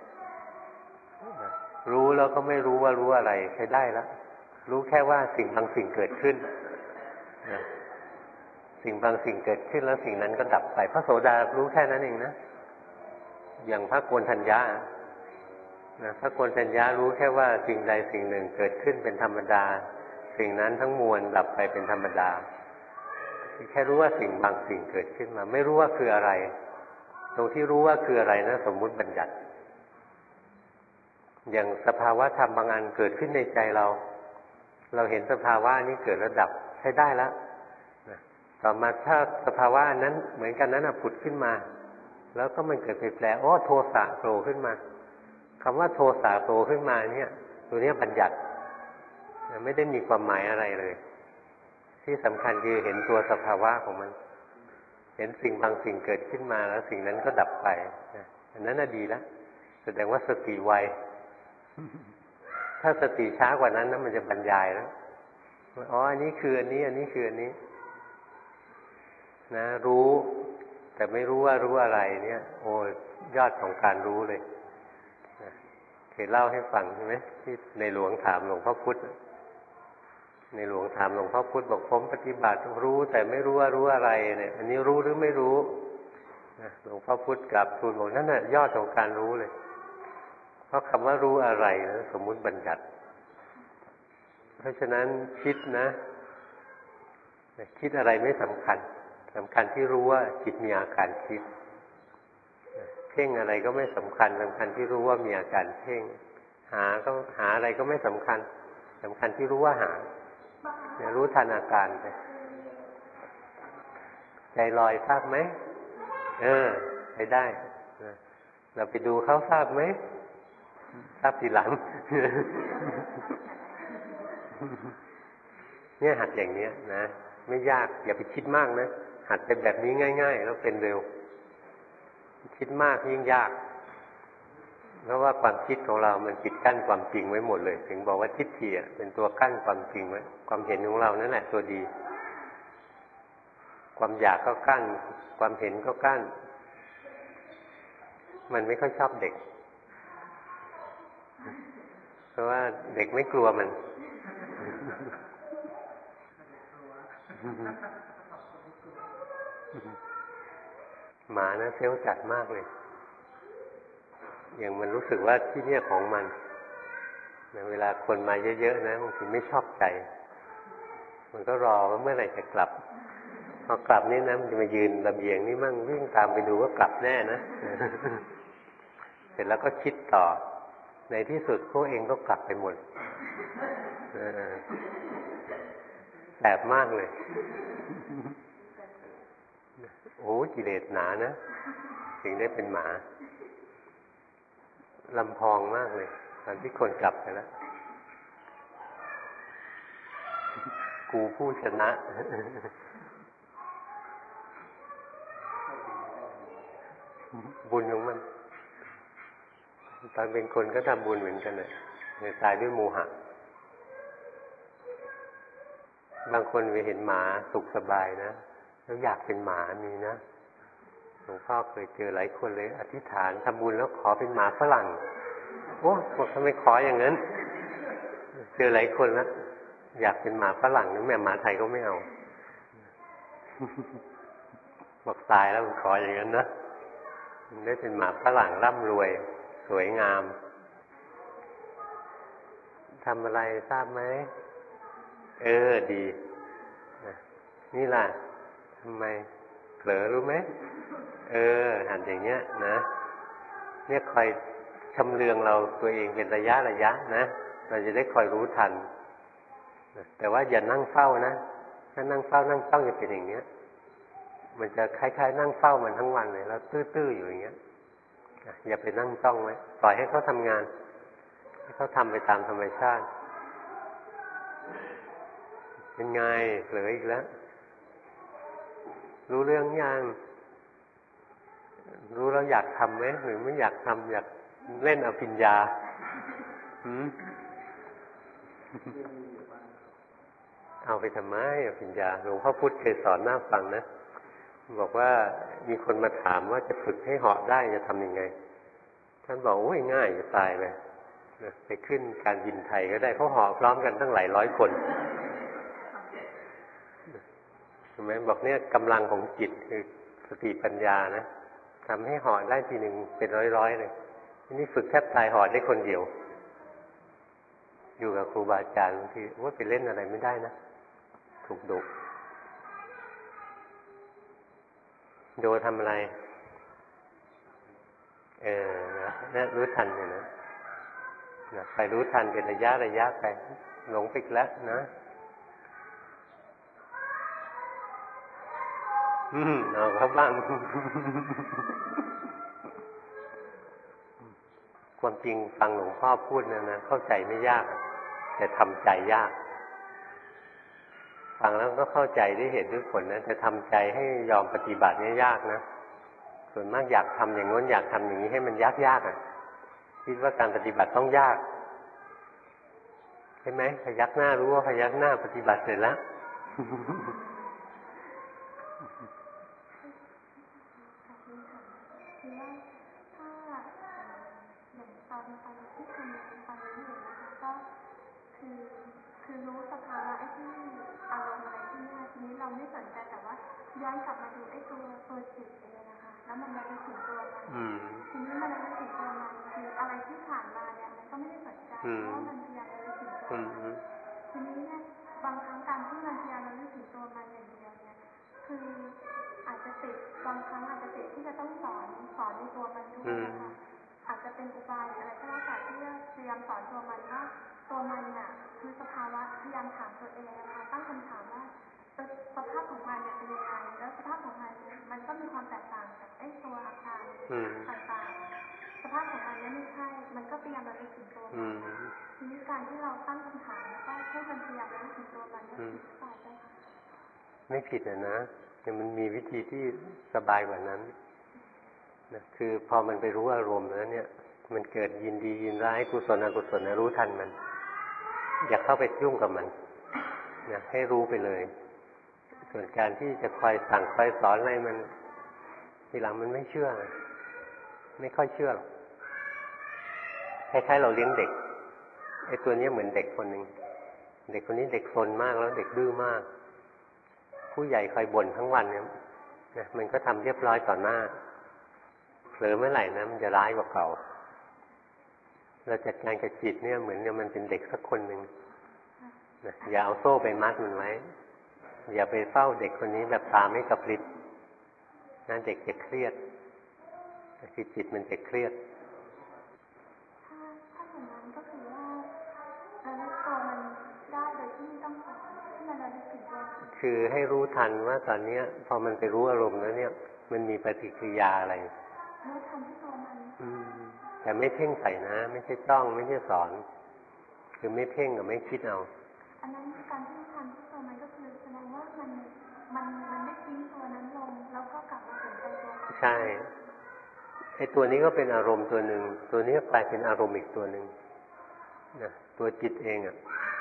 รู้แล้วก็ไม่รู้ว่ารู้อะไรใช้ได้แล้วรู้แค่ว่าสิ่งบางสิ่งเกิดขึ้นนะสิ่งบางสิ่งเกิดขึ้นแล้วสิ่งนั้นก็ดับไปพระโสดารู้แค่นั้นเองนะอย่างพระโกณฑัญญานะพระโกณฑัญญารู้แค่ว่าสิ่งใดสิ่งหนึ่งเกิดขึ้นเป็นธรรมดาสิ่งนั้นทั้งมวลดับไปเป็นธรรมดาแค่รู้ว่าสิ่งบางสิ่งเกิดขึ้นมาไม่รู้ว่าคืออะไรตรงที่รู้ว่าคืออะไรนะสมมุติบัญญัติอย่างสภาวะธรรมบางอันเกิดขึ้นในใจเราเราเห็นสภาวะนี้เกิดแล้วดับใช้ได้แล้วต่อมาถ้าสภาวะนั้นเหมือนกันนั้นผุดขึ้นมาแล้วก็มันเกิดเปลี่ยนแปลงโอ้โทสะโผล่ขึ้นมาคำว่าโทสะโผล่ขึ้นมาเนี่ยตัวนี้บัญญัติไม่ได้มีความหมายอะไรเลยที่สำคัญคือเห็นตัวสภาวะของมันเห็นสิ่งบางสิ่งเกิดขึ้นมาแล้วสิ่งนั้นก็ดับไปอันนั้นน่ะดีแล้วแสดงว่าสติไวถ้าสติช้ากว่านั้นนะมันจะบรรยายแล้วอ๋ออันนี้คืออันนี้อันนี้คืออันนี้นะรู้แต่ไม่รู้ว่ารู้อะไรเนี่ยโอ้ยอดของการรู้เลยนะเคยเล่าให้ฟังใช่ไหมที่ในหลวงถามหลวงพ่อพุธในหลวงถามหลวงพ่อพุธบอกผมปฏิบัติรู้แต่ไม่รู้ว่ารู้อะไรเนี่ยอันนี้รู้หรือไม่รู้นะหลวงพ่อพุธกลับทูลบอกนั่นน่ะยอดของการรู้เลยเพราะคำว่ารู้อะไรนะสมมุติบัญญัติเพราะฉะนั้นคิดนะคิดอะไรไม่สำคัญสำคัญที่รู้ว่าจิตมีอาการคิดเพ่งอะไรก็ไม่สำคัญสำคัญที่รู้ว่ามีอาการเพ่งหาก็หาอะไรก็ไม่สำคัญสำคัญที่รู้ว่าหาเนี่ยรู้ทันอาการไปใจลอยทราบไหมเออไปได้เราไปดูเขาทราบไหมทราบทีหลังเนี่ยหัดอย่างเนี้ยนะไม่ยากอย่าไปคิดมากนะหัดเป็นแบบนี้ง่ายๆแล้วเป็นเร็วคิดมากยิ่งยากเพราะว่าความคิดของเรามันปิดกั้นความจริงไว้หมดเลยถึงบอกว่าทิฏฐิเป็นตัวกั้นความจริงไว้ความเห็นของเรานั่นแหละตัวดีความอยากก็กั้นความเห็นก็กั้นมันไม่ค่อยชอบเด็กเพราะว่าเด็กไม่กลัวมันหมานะเซลล์จัดมากเลยอย่างมันรู้สึกว่าที่เนี่ยของมันเวลาคนมาเยอะๆนะบางทีไม่ชอบใจมันก็รอว่าเมื่อไหร่จะกลับพอกลับนี่นะมันจะมายืนระเบียงนี่มั่งวิ่งตามไปดูว่ากลับแน่นะเสร็จแล้วก็คิดต่อในที่สุดพวกเองก็กลับไปหมดแสบมากเลยโอ้กิเลสหนานะถึงได้เป็นหมาลำพองมากเลยตอนที่คนกลับไปแล้วกูผู้ชนะบุญของมันตอนเป็นคนก็ทำบุญเหมือนกันเลยเลยตายด้วยโมหะบางคนไปเห็นหมาสุขสบายนะแล้วอยากเป็นหมามีนะหลวงพ่อเคยเจอหลายคนเลยอธิษฐานทำบุญแล้วขอเป็นหมาฝรั่งโอ้บอกทำไมขออย่างนั้นเจอหลายคนแล้วอยากเป็นหมาฝรั่งนึกแม่หมาไทยก็ไม่เอาบอกตายแล้วขออย่างนั้นนะได้เป็นหมาฝรั่งร่ำรวยสวยงามทำอะไรทราบไหมเออดีนี่ล่ะทำไมเผลอรู้ไหมเออหันอย่างเนี้ยนะเนี่ยคอยชำเลืองเราตัวเองเป็นระยะระยะนะเราจะได้คอยรู้ทันแต่ว่าอย่านั่งเฝ้านะถ้านั่งเฝ้านั่งจ้องจะเป็นอย่างเนี้ยมันจะคล้ายๆนั่งเฝ้ามันทั้งวันเลยแล้วตื้อๆอยู่อย่างเงี้ยอย่าไปนั่งจ้องไว้ปล่อยให้เขาทำงานให้เขาทำไปตามธรรมชาติเป็นไงเผลออีกแล้วรู้เรื่องยังรู้แล้วอยากทำไหมหรือไม่อยากทำอยากเล่นอภิญญาหืมเอาไปทำไมอภิญญาหลวงพ่อพุธเคยสอนน่าฟังนะบอกว่ามีคนมาถามว่าจะฝึกให้เหาะได้จะทำยังไงท่านบอกโอ้ยง่ายจะตายเลยไปขึ้นการบินไทยก็ได้เขาเหาะพร้อมกันตั้งหลายร้อยคนใช่ไหมบอกเนี่ยกำลังของจิตคือสติปัญญานะทำให้เหาะได้ทีหนึ่งเป็นร้อยๆเลยนี่ฝึกแทบตายเหาะได้คนเดียวอยู่กับครูบาอาจารย์บางทีว่าไปเล่นอะไรไม่ได้นะถูกดุโดทำอะไรเออนะรู้ทันเลยนะนะไปรู้ทันเป็นระยะระยะไปหลงไปแล้วนะอืมเอาครับบ้าง ความจริงฟังหลวงพ่อพูดนะนะเข้าใจไม่ยากแต่ทำใจยากฟังแล้วก็เข้าใจได้เหตุด้วยผลนะแต่ทำใจให้ยอมปฏิบัติเนี่ยยากนะส่วนมากอยากทำอย่างโน้นอยากทำอย่างนี้ให้มันยากยากอ่ะคิดว่าการปฏิบัติต้องยากใช่ไหมพยักหน้ารู้ว่าพยักหน้าปฏิบัติเสร็จแล้วคือรู้สภาวะไอ้ที่อารมณ์อะไรที่เนี่ยทีนี้เราไม่สนใจแต่ว่าย้อนกลับมาดูไอ้ตัวตัวจิตเลยนะคะแล้วมันระลึกถึงตัวมันทีนี้มันระลึกถึงตัวมันคืออะไรที่ผ่านมาเนี่ยมันก็ไม่ได้สนใจเพราะมันพยายามระลึกถึงตัวมันทีนี้เนี่ยบางครั้งการที่มันพยายามระลึกถึงตัวมันอย่างเดียวเนี่ยคืออาจจะติดบางครั้งอาจจะติดที่จะต้องสอนสอนในตัวมันด้วยนะคะอาจจะเป็นอุบายอะไรก็แล้วแต่ที่พยายามสอนตัวมันว่าตัวมันเนี่ยคือสภาวะพยายามถามตัวเองนะคะตั้งคำถามว่าสภาพของมันเนี่ยเป็นยังไงแล้วสภาพของมันมันก็มีความแตกต่างจากไอ้ตัวอาการต่างๆสภาพของมันเนี่ยไม่ใช่มันก็พยายามระลึกถึงตัวมันทีนี้การที่เราตั้งคำถามแล้วก็ให้มันพยายามระลึกถึงตัวมันก็ผิดไปใช่ไหมไม่ผิดนะนะแต่มันมีวิธีที่สบายกว่านั้นนะคือพอมันไปรู้อารมณ์แล้วเนี่ยมันเกิดยินดียินร้ายกุศลอกุศลนะรู้ทันมันอย่าเข้าไปยุ่งกับมันนะให้รู้ไปเลยส่วนการที่จะคอยสั่งคอยสอนอะไรมันทีหลังมันไม่เชื่อไม่ค่อยเชื่อคล้ายๆเราเลี้ยงเด็กไอ้ตัวนี้เหมือนเด็กคนหนึ่งเด็กคนนี้เด็กซนมากแล้วเด็กดื้อมากผู้ใหญ่คอยบ่นทั้งวันเนี่ยนะมันก็ทำเรียบร้อยต่อหน้าเผลอเมื่อไหร่นะมันจะร้ายกว่าเก่าเราจัดการกับจิตเนี่ยเหมือนกับมันเป็นเด็กสักคนหนึ่งนะอย่าเอาโซ่ไปมัดมันไว้อย่าไปเฝ้าเด็กคนนี้แบบตาไม่กระพริบนั่นเด็กจะเครียดคือจิตมันจะเครียดถ้าถ้าอย่างนั้นก็คือว่าระลึกตัวมันได้โดยที่ไม่ต้องสอนที่มันระลึกถึงตัวคือให้รู้ทันว่าตอนนี้พอมันไปรู้อารมณ์แล้วเนี่ยมันมีปฏิกิริยาอะไรรู้ทันที่ตัวมันแต่ไม่เพ่งใส่นะไม่ใช่จ้องไม่ใช่สอนคือไม่เพ่งกับไม่คิดเอาอันนั้นการที่ทันที่ตัวมันก็คือแสดงว่ามันมันมันไม่ทิ้งตัวนั้นลงแล้วก็กลับมาสนใจตัวมันใช่ไอ้ตัวนี้ก็เป็นอารมณ์ตัวหนึ่งตัวนี้กลายเป็นอารมณ์อีกตัวหนึ่งนะตัวจิตเองอ่ะ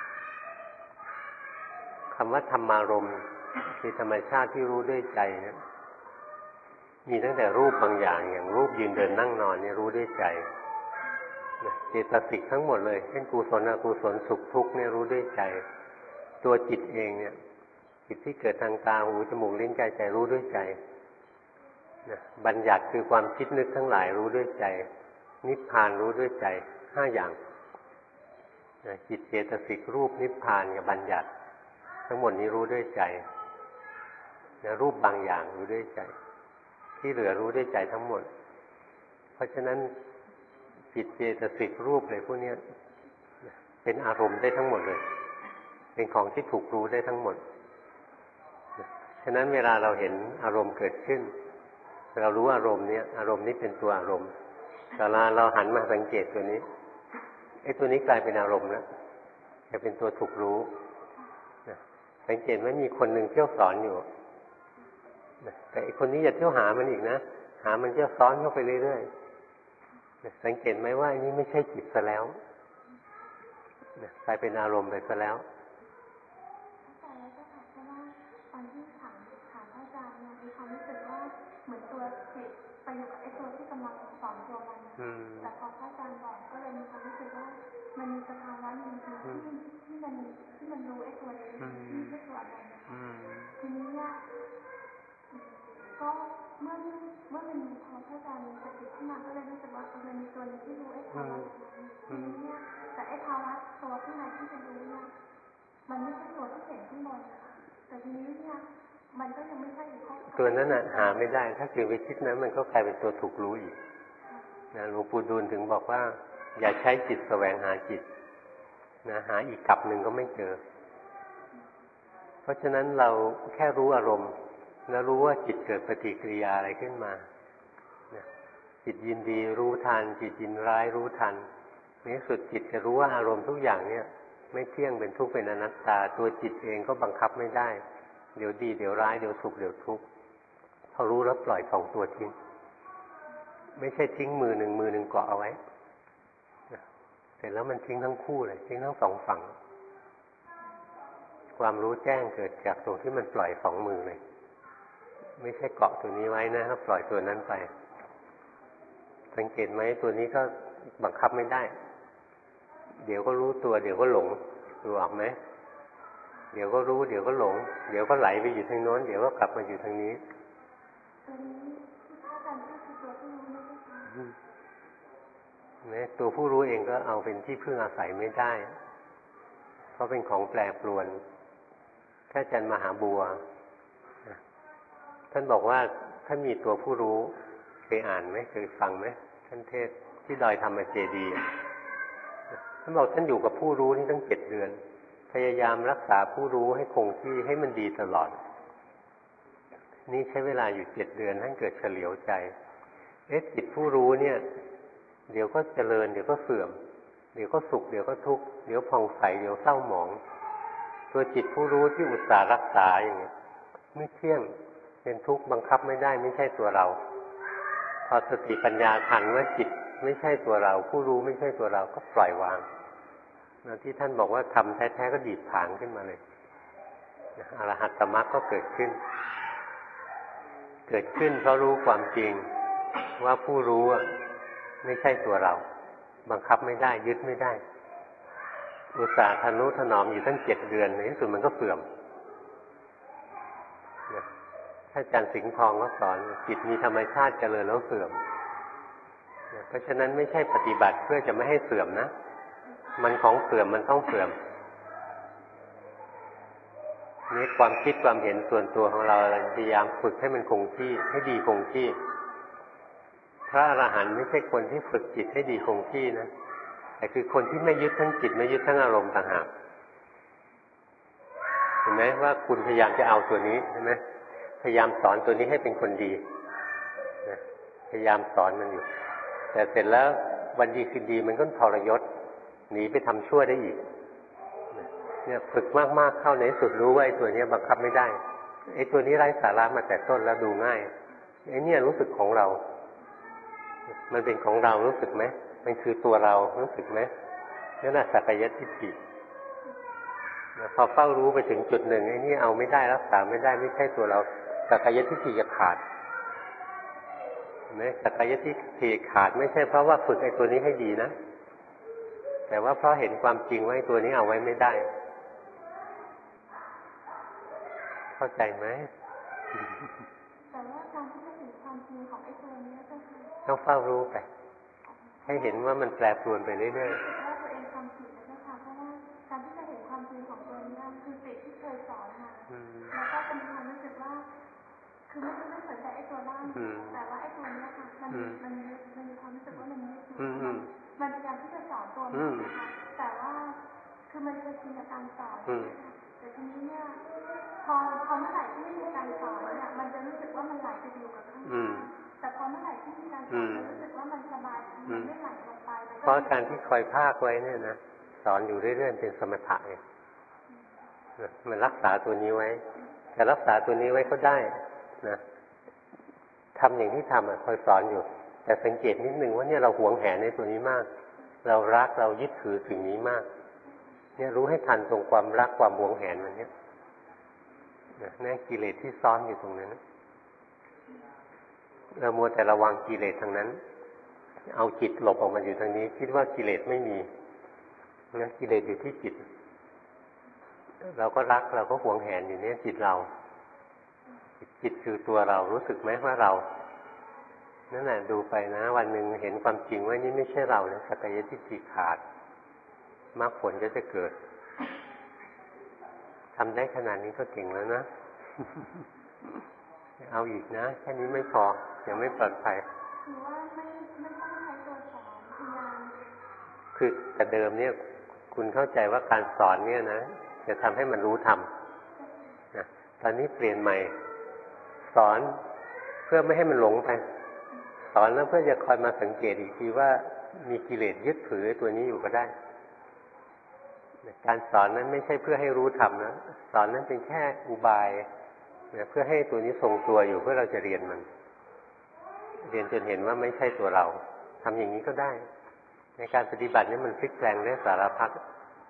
คำว่าธรรมารมณ์คือธรรมชาติที่รู้ด้วยใจนะมีตั้งแต่รูปบางอย่างอย่างรูปยืนเดินนั่งนอนนี่รู้ด้วยใจเจตสิกทั้งหมดเลยเช่นกุศลอกุศลสุขทุกข์เนี่ยรู้ด้วยใจตัวจิตเองเนี่ยจิตที่เกิดทางตาหูจมูกลิ้นกายใจรู้ด้วยใจนะบัญญัติคือความคิดนึกทั้งหลายรู้ด้วยใจนิพพานรู้ด้วยใจห้าอย่างนะจิตเจตสิกรูปนิพพานกับบัญญัติทั้งหมดนี้รู้ด้วยใจนะรูปบางอย่างรู้ด้วยใจที่เหลือรู้ด้วยใจทั้งหมดเพราะฉะนั้นจิตเจตสิกรูปอะไรพวกนี้เป็นอารมณ์ได้ทั้งหมดเลยเป็นของที่ถูกรู้ได้ทั้งหมดฉะนั้นเวลาเราเห็นอารมณ์เกิดขึ้นเรารู้อารมณ์นี้อารมณ์นี้เป็นตัวอารมณ์แต่เวลาเราหันมาสังเกตตัวนี้ไอ้ตัวนี้กลายเป็นอารมณ์แล้วจะเป็นตัวถูกรู้สังเกตว่ามีคนหนึ่งเที่ยวสอนอยู่แต่ไอ้คนนี้อย่าเที่ยวหามันอีกนะหามันเที่ยวซ้อนเข้าไปเรื่อยๆสังเกตไหมว่าอันนี้ไม่ใช่จิตซะแล้วกลายเป็นอารมณ์ไปซะแล้วแต่แล้วก็ค่ะเพราะว่าตอนที่ถามถามอาจารย์เนี่ยมีความรู้สึกว่าเหมือนตัวจิตไปอยู่กับไอ้ตัวที่กำลังสอนตัวมันแต่พออาจารย์บอกก็เลยมีความรู้สึกว่ามันมีสภาวะหนึ่งที่ที่มันที่มันรู้ไอ้ตัวนี้ที่ไม่ตัวอะไรนะคะทีนี้เนี่ยก็เมื่อเมื่อมันมีพอพระอาจารย์สติขึ้นมาก็เลยรู้สึกว่ามันมีตัวนี้ที่รู้ไอ้ภาวะนั้นทีนี้เนี่ยแต่ไอ้ภาวะตัวข้างในที่จะรู้เนี่ยมันไม่ใช่ตัวที่เห็นข้างบนนะคะแต่ทีนี้เนี่ยมันก็ยังไม่ใช่อีกตัวนั้นน่ะหาไม่ได้ถ้าเกิดไปคิดนั้นมันก็กลายเป็นตัวถูกรู้อีกนะหลวงปู่ดูลถึงบอกว่าอย่าใช้จิตแสวงหาจิตนะหาอีกกลับหนึ่งก็ไม่เจอเพราะฉะนั้นเราแค่รู้อารมณ์แล้วรู้ว่าจิตเกิดปฏิกิริยาอะไรขึ้นมาจิตยินดีรู้ทันจิตยินร้ายรู้ทันในที่สุดจิตจะรู้ว่าอารมณ์ทุกอย่างเนี่ยไม่เที่ยงเป็นทุกข์เป็นอนัตตาตัวจิตเองก็บังคับไม่ได้เดี๋ยวดีเดี๋ยวร้ายเดี๋ยวสุขเดี๋ยวทุกข์พอรู้แล้วปล่อยสองตัวทิ้งไม่ใช่ทิ้งมือหนึ่งมือหนึ่งเกาะเอาไว้เสร็จแล้วมันทิ้งทั้งคู่เลยทิ้งทั้งสองฝั่งความรู้แจ้งเกิดจากตรงที่มันปล่อยสองมือเลยไม่ใช่เกาะตัวนี้ไว้นะแล้วปล่อยตัวนั้นไปสังเกตไหมตัวนี้ก็บังคับไม่ได้เดี๋ยวก็รู้ตัวเดี๋ยวก็หลงรู้ออกไหมเดี๋ยวก็รู้เดี๋ยวก็หลงเดี๋ยวก็ไหลไปอยู่ทางโน้นเดี๋ยวก็กลับมาอยู่ทางนี้เนี่ยตัวผู้รู้เองก็เอาเป็นที่พึ่งอาศัยไม่ได้เพราะเป็นของแปรปรวนถ้าอาจารย์มหาบัวท่านบอกว่าท่านมีตัวผู้รู้เคยอ่านไหมเคยฟังไหมท่านเทศที่ดอยธรรมเจดีย์ท่านบอกท่านอยู่กับผู้รู้นี่ตั้งเจ็ดเดือนพยายามรักษาผู้รู้ให้คงที่ให้มันดีตลอดนี่ใช้เวลาอยู่เจ็ดเดือนท่านเกิดเฉลียวใจเอ๊ะจิตผู้รู้เนี่ยเดี๋ยวก็เจริญเดี๋ยวก็เสื่อมเดี๋ยวก็สุขเดี๋ยวก็ทุกข์เดี๋ยวผ่องใสเดี๋ยวเศร้าหมองตัวจิตผู้รู้ที่อุตส่าห์รักษาอย่างนี้ไม่เที่ยงเป็นทุกข์บังคับไม่ได้ไม่ใช่ตัวเราพอสติปัญญาทันว่าจิตไม่ใช่ตัวเราผู้รู้ไม่ใช่ตัวเราก็ปล่อยวางที่ท่านบอกว่าทำแท้ๆก็ดีดผางขึ้นมาเลยอรหัตตมรรคก็เกิดขึ้นเกิดขึ้นเพราะรู้ความจริงว่าผู้รู้ไม่ใช่ตัวเราบังคับไม่ได้ยึดไม่ได้อุตส่าห์ทนุถนอมอยู่ตั้งเจ็ดเดือนในที่สุดมันก็เสื่อมท่านอาจารย์สิงห์ทองก็สอนจิตมีธรรมชาติเจริญแล้วเสื่อมเพราะฉะนั้นไม่ใช่ปฏิบัติเพื่อจะไม่ให้เสื่อมนะมันของเสื่อมมันต้องเสื่อมนี่ความคิดความเห็นส่วนตัวของเราเราพยายามฝึกให้มันคงที่ให้ดีคงที่พระอรหันต์ไม่ใช่คนที่ฝึกจิตให้ดีคงที่นะแต่คือคนที่ไม่ยึดทั้งจิตไม่ยึดทั้งอารมณ์ต่างหากเห็นไหมว่าคุณพยายามจะเอาตัวนี้ใช่ไหมพยายามสอนตัวนี้ให้เป็นคนดีพยายามสอนมันอยู่แต่เสร็จแล้ววันดีคืนดีมันก็ทรยศหนีไปทำชั่วได้อีกเนี่ยฝึกมากๆเข้าในสุดรู้ว่าไอ้ตัวนี้บังคับไม่ได้ไอ้ตัวนี้ไร้สาระมาแต่ต้นแล้วดูง่ายไอ้เนี่ยรู้สึกของเรามันเป็นของเรารู้สึกไหมมันคือตัวเรารู้สึกไหมนั่นแหละสักกายทิฏฐิพอเฝ้ารู้ไปถึงจุดหนึ่งไอ้นี่เอาไม่ได้รักษาไม่ได้ไม่ใช่ตัวเราสักกายทิฏฐิจะขาดนะสักกายทิฏฐิขาดไม่ใช่เพราะว่าฝึกไอ้ตัวนี้ให้ดีนะแต่ว่าเพราะเห็นความจริงว่าไอ้ตัวนี้เอาไว้ไม่ได้เข้าใจไหมแต่ว่าการที่จะเห็นความจริงของไอ้ตัวนี้ก็คือต้องเฝ้ารู้ไปให้เห็นว่ามันแปรปรวนไปเรื่อยๆว่าตัวเองทำผิดแล้วค่ะเพราะว่าการที่จะเห็นความจริงของตัวนี้คือสิ่งที่เคยสอนมาแล้วก็เป็นความรู้สึกว่าคือไม่ไม่สนใจไอ้ตัวร่างแต่ว่าไอ้ตัวนี้ค่ะมันมันมันมีความรู้สึกว่ามันไม่ถูกมันพยายามที่จะสอนตัวมันนะคะแต่ว่าคือมันเป็นจินตนาการสอนแต่ทีนี้เนี่ยพอพอเมื่อไหร่ที่ไม่มีการสอนเนี่ยมันจะรู้สึกว่ามันไหลไปอยู่กับข้างในแต่พอเมื่อไหร่ที่มีการสอนมันรู้สึกว่ามันสบายมันไม่ไหลลงไปเพราะการที่คอยภาคไว้เนี่ยนะสอนอยู่เรื่อยๆเป็นสมถะเองมันรักษาตัวนี้ไว้แต่รักษาตัวนี้ไว้ก็ได้นะทำอย่างที่ทำอ่ะคอยสอนอยู่แต่สังเกตนิดนึงว่าเนี่ยเราหวงแหนในตัวนี้มากเรารักเรายึดถือสิ่งนี้มากเนี่ยรู้ให้ทันตรงความรักความหวงแหนมันเนี่ยนี่กิเลสที่ซ้อนอยู่ตรงนั้นเรามัวแต่ระวังกิเลสทางนั้นเอาจิตหลบออกมาอยู่ทางนี้คิดว่ากิเลสไม่มีนะกิเลสอยู่ที่จิตเราก็รักเราก็หวงแหนอยู่เนี่ยจิตเราจิตคือตัวเรารู้สึกไหมว่าเรานั่นแหละดูไปนะวันหนึ่งเห็นความจริงว่านี่ไม่ใช่เรานะสักกายทิฏฐิขาดมรรคผลก็จะเกิดทำได้ขนาดนี้ก็เก่งแล้วนะ เอาอีกนะแค่นี้ไม่พอยังไม่ปลอดภัยคือว่าไม่ไม่ต้องใช้ตัวสอนพยายามคือแต่เดิมเนี่ยคุณเข้าใจว่าการสอนเนี่ยนะจะทำให้มันรู้ธรรมนะตอนนี้เปลี่ยนใหม่สอนเพื่อไม่ให้มันหลงไปสอนแล้วเพื่อจะคอยมาสังเกตอีกทีว่ามีกิเลสยึดถือตัวนี้อยู่ก็ได้การสอนนั้นไม่ใช่เพื่อให้รู้ธรรมนะสอนนั้นเป็นแค่อุบายเพื่อให้ตัวนี้ทรงตัวอยู่เพื่อเราจะเรียนมันเรียนจนเห็นว่าไม่ใช่ตัวเราทำอย่างนี้ก็ได้ในการปฏิบัตินี้มันพลิกแปลงได้สารพัด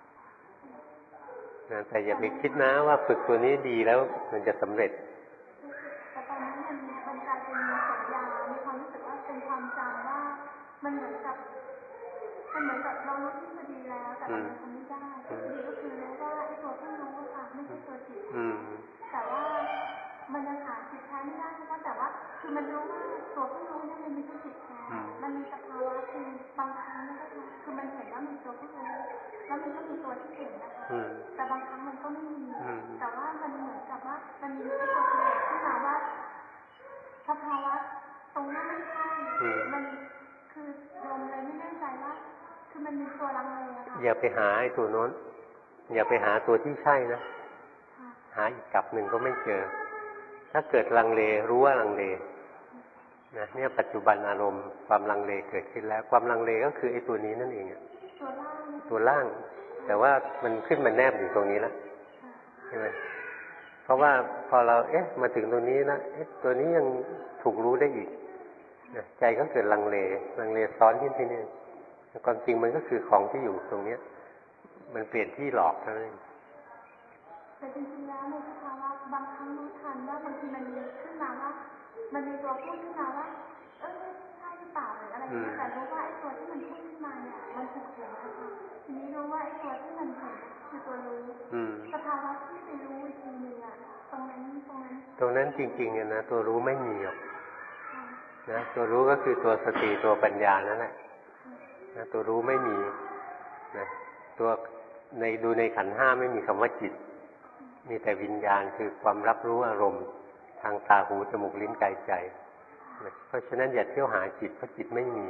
นะแต่อย่าไปคิดนะว่าฝึกตัวนี้ดีแล้วมันจะสำเร็จแต่ตอนนั้นมันมันกลายเป็นสัญญามีความรู้สึกว่าเป็นความจำว่ามันเหมือนกับมันเหมือนกับเรารู้ทฤษฎีแล้วแต่เราทำไม่ได้ทฤษฎีก็คือรู้ว่าไอ้ตัวที่รู้ค่ะไม่ใช่ตัวจิตแต่ว่ามันยังหาจิตแท้ไม่ได้ใช่ไหมแต่ว่าคือมันรู้ว่าตัวที่รู้เนี่ยมันไม่ใช่จิตแท้มันมีสภาวะคือบางครั้งนี่ก็คือคือมันเห็นว่ามีตัวที่รู้แล้วมันก็มีตัวที่เห็นนะคะแต่บางครั้งมันก็ไม่มีแต่ว่ามันเหมือนกับว่ามันมีไอ้ตัวกิเลสที่มาว่าสภาวะตรงนั้นไม่ใช่มันคือรวมเลยไม่แน่ใจว่าคือมันมีตัวลังเลค่ะอย่าไปหาไอ้ตัวโน้นอย่าไปหาตัวที่ใช่นะหาอีกกลับหนึ่งก็ไม่เจอถ้าเกิดลังเลรู้ว่าลังเลนะเนี่ยปัจจุบันอารมณ์ความลังเลเกิดขึ้นแล้วความลังเลก็คือไอ้ตัวนี้นั่นเองตัวล่างตัวล่างแต่ว่ามันขึ้นมาแนบอยู่ตรงนี้แล้วใช่ไหมเพราะว่าพอเราเอ๊ะมาถึงตรงนี้นะเอ๊ะตัวนี้ยังถูกรู้ได้อีกใจก็เกิดลังเลลังเลซ้อนขึ้นที่นี่ความจริงมันก็คือของที่อยู่ตรงนี้มันเปลี่ยนที่หลอกเท่านั้นแต่จริงๆแล้วในสภาวะบางครั้งรู้ทันว่าบางทีมันมีขึ้นมาว่ามันมีตัวพูดขึ้นมาว่าเออใช่หรือเปล่าหรืออะไรอย่างเงี้ยแต่รู้ว่าไอ้ตัวที่มันพูดขึ้นมาเนี่ยมันถูกเห็นนะคะทีนี้รู้ว่าไอ้ตัวที่มันเห็นคือตัวรู้สภาวะที่ไปรู้อีกทีนึงอ่ะตรงนั้นตรงนั้นตรงนั้นจริงๆเนี่ยนะตัวรู้ไม่มีหรอกนะตัวรู้ก็คือตัวสติตัวปัญญานั่นแหละนะตัวรู้ไม่มีนะตัวในดูในขันธ์ห้าไม่มีคำว่าจิตมีแต่วิญญาณคือความรับรู้อารมณ์ทางตาหูจมูกลิ้นกายใจเพราะฉะนั้นอย่าเที่ยวหาจิตเพราะจิตไม่มี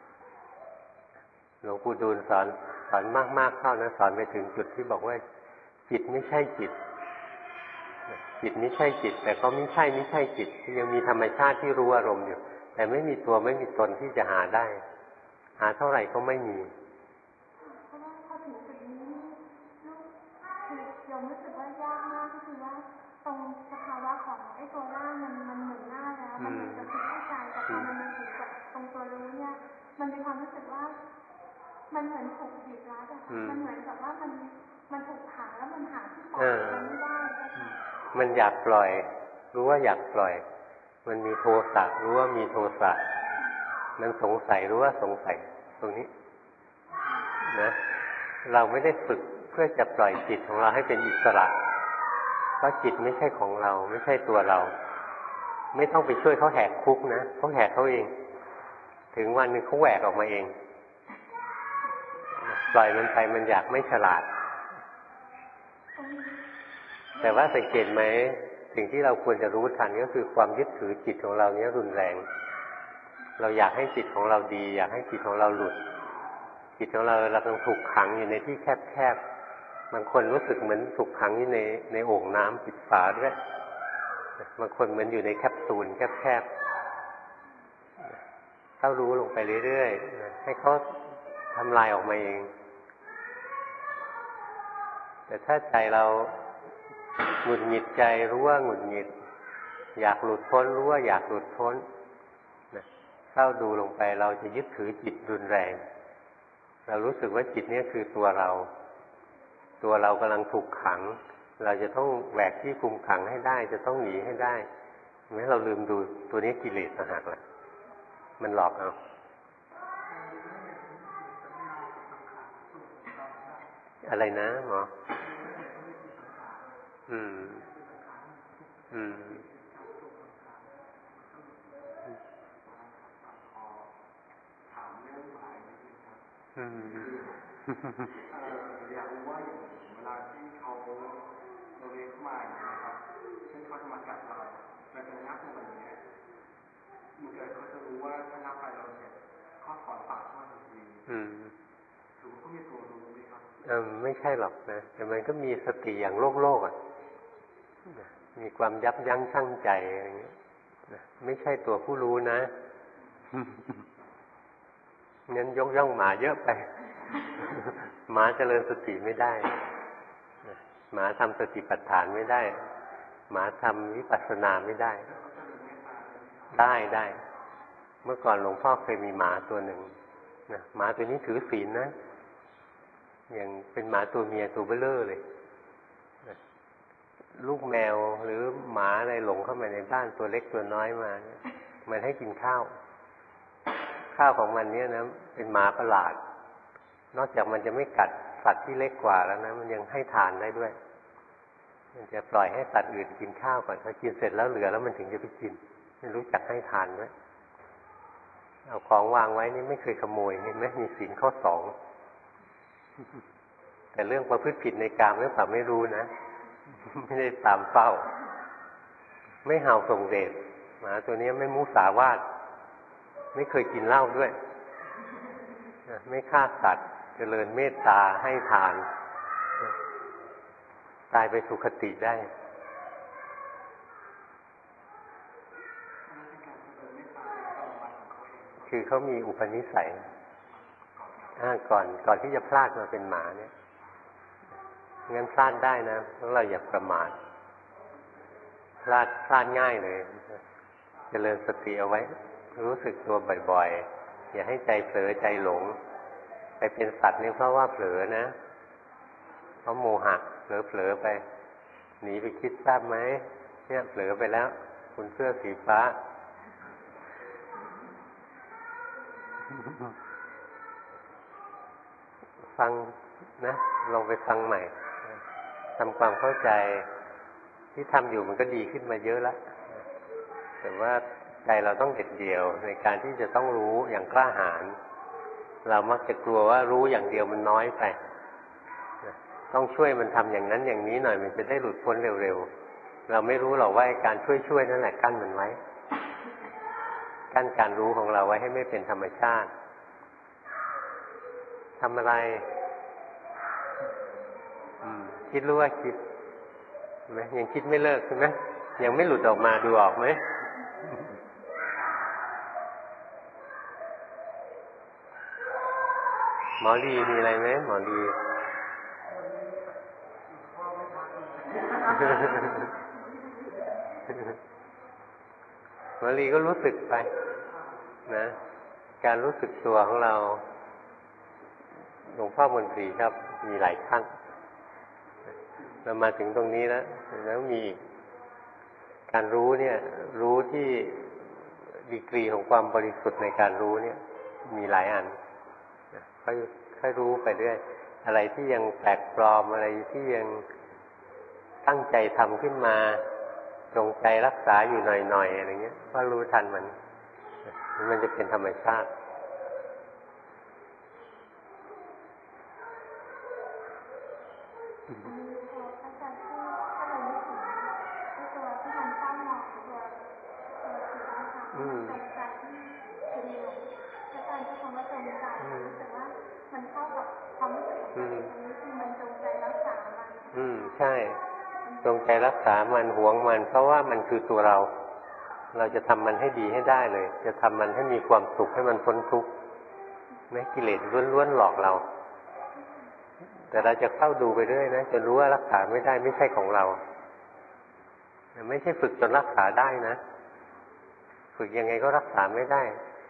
หลวงปู่ดูลสอนสอนมากๆเข้านะสอนไปถึงจุดที่บอกว่าจิตไม่ใช่จิตจิตไม่ใช่จิตแต่ก็ไม่ใช่ไม่ใช่จิตยังมีธรรมชาติที่รู้อารมณ์อยู่แต่ไม่มีตัวไม่มีตนที่จะหาได้หาเท่าไหร่ก็ไม่มีเพราะว่าพอถึงจุดนี้ลูกคือยอมรู้สึกว่ายากมากก็คือว่าตรงสภาวะของไอ้ตัวร่างมันมันหมุนหน้าแล้วมันเหมือนจะคิดเข้าใจแต่พอมันมาถึงกับตรงตัวรู้เนี่ยมันมีความรู้สึกว่ามันเหมือนถูกบีบรัดอะมันเหมือนกับว่ามันมันถูกขังแล้วมันหาที่ปล่อยมันไม่ได้มันอยากปล่อยรู้ว่าอยากปล่อยมันมีโทสะรู้ว่ามีโทสะมันสงสัยรู้ว่าสงสัยตรงนี้นะเราไม่ได้ฝึกเพื่อจะปล่อยจิตของเราให้เป็นอิสระเพราะจิตไม่ใช่ของเราไม่ใช่ตัวเราไม่ต้องไปช่วยเขาแหกคุกนะเขาแหกเขาเองถึงวันนึงเขาแหวกออกมาเองปล่อยมันไปมันอยากไม่ฉลาดแต่ว่าสังเกตไหมสิ่งที่เราควรจะรู้ทันก็คือความยึดถือจิตของเราเนี้ยรุนแรงเราอยากให้จิตของเราดีอยากให้จิตของเราหลุดจิตของเราเราต้องถูกขังอยู่ในที่แคบๆบางคนรู้สึกเหมือนถูกขังอยู่ในในโอ่งน้ำปิดฝาด้วยบางคนเหมือนอยู่ในแคปซูลแคบๆเข้ารู้ลงไปเรื่อยๆให้เขาทำลายออกมาเองแต่ถ้าใจเราหงุดหงิดใจรู้ว่าหงุดหงิดอยากหลุดพ้นรู้ว่าอยากหลุดพ้นเข้าดูลงไปเราจะยึดถือจิตรุนแรงเรารู้สึกว่าจิตนี้คือตัวเราตัวเรากำลังถูกขังเราจะต้องแหวกที่คุมขังให้ได้จะต้องหนีให้ได้ไม่เราลืมดูตัวนี้กิเลสต่างหากแหละมันหลอกเอาอะไรนะหมออืมอืมอืมอยากรู้ว่าอย่างเวลาที่เขาเราเรียนเข้ามานะครับเช่นเขาจะมากัดเราเราจะงับมันอย่างเงี้ยมันเกิดเขาจะรู้ว่าถ้างับไปเราเจ็บเขาถอนปากเข้ามาทันทีถเออไม่ใช่หรอกนะแต่มันก็มีสติอย่างโลกโลกอ่ะมีความยับยั้งชั่งใจอะไรเงี้ยไม่ใช่ตัวผู้รู้นะงั้นยกย่องหมาเยอะไปหมาเจริญสติไม่ได้หมาทำสติปัฏฐานไม่ได้หมาทำวิปัสสนาไม่ได้ได้ได้เมื่อก่อนหลวงพ่อเคยมีหมาตัวหนึ่งนะหมาตัวนี้ถือศีลนะอย่างเป็นหมาตัวเมียตัวเบ้อเร่อเลยนะลูกแมวหรือหมาอะไรหลงเข้ามาในบ้านตัวเล็กตัวน้อยมาเนี่ยมันให้กินข้าวข้าวของมันเนี่ยนะเป็นหมาประหลาดนอกจากมันจะไม่กัดสัตว์ที่เล็กกว่าแล้วนะมันยังให้ทานได้ด้วยมันจะปล่อยให้สัตว์อื่นกินข้าวก่อนพอกินเสร็จแล้วเหลือแล้วมันถึงจะไปกินไม่รู้จักให้ทานด้วยเอาของวางไว้นี่ไม่เคยขโมยเห็นไหมมีศีลข้อสองแต่เรื่องประพฤติผิดในกามเรื่องแบบไม่รู้นะไม่ได้ตามเฝ้าไม่เห่าส่งเดชหมาตัวนี้ไม่มุสาวาทไม่เคยกินเหล้าด้วยไม่ฆ่าสัตว์เจริญเมตตาให้ทานตายไปสุคติได้คือเขามีอุปนิสัยก่อนก่อนที่จะพลาดมาเป็นหมาเนี่ยงั้นพลาดได้นะเพราะเราอย่าประมาทพลาดพลาดง่ายเลยเจริญสติเอาไว้รู้สึกตัวบ่อยๆอย่าให้ใจเผลอใจหลงไปเป็นสัตว์นี่เพราะว่าเผลอนะเพราะโมหะเผลอเผลอไปหนีไปคิดทราบไหมเนี่ยเผลอไปแล้วคุณเสื้อสีฟ้าฟังนะลองไปฟังใหม่ทำความเข้าใจที่ทำอยู่มันก็ดีขึ้นมาเยอะแล้วแต่ว่าใจเราต้องเด็ดเดี่ยวในการที่จะต้องรู้อย่างกล้าหาญเรามักจะกลัวว่ารู้อย่างเดียวมันน้อยไปต้องช่วยมันทำอย่างนั้นอย่างนี้หน่อยมันจะได้หลุดพ้นเร็วๆเราไม่รู้หรอกว่าการช่วยๆนั่นแหละกั้นมันไว้กั้นการรู้ของเราไว้ให้ไม่เป็นธรรมชาติทำอะไรคิดรู้ว่าคิดไหมยังคิดไม่เลิกใช่ไหมยังไม่หลุดออกมาดูออกไหมหมอลีมีอะไรไหมหมอลีหมอลีก็รู้สึกไปนะการรู้สึกตัวของเราหลวงพ่อมนตรีครับมีหลายขั้นเรามาถึงตรงนี้แล้วแล้วมีการรู้เนี่ยรู้ที่ดีกรีของความบริสุทธิ์ในการรู้เนี่ยมีหลายอันค่อยค่อยรู้ไปเรื่อยอะไรที่ยังแปลกปลอมอะไรที่ยังตั้งใจทำขึ้นมาจงใจรักษาอยู่หน่อยๆอะไรเงี้ยก็รู้ทันมันมันจะเป็นธรรมชาติอืมใช่จงใจรักษามันหวงมันเพราะว่ามันคือตัวเราเราจะทำมันให้ดีให้ได้เลยจะทำมันให้มีความสุขให้มันพ้นทุกข์ไม่กิเลสล้วนๆหลอกเราแต่เราจะเข้าดูไปเรื่อยนะจนรู้ว่ารักษาไม่ได้ไม่ใช่ของเราไม่ใช่ฝึกจนรักษาได้นะฝึกยังไงก็รักษาไม่ได้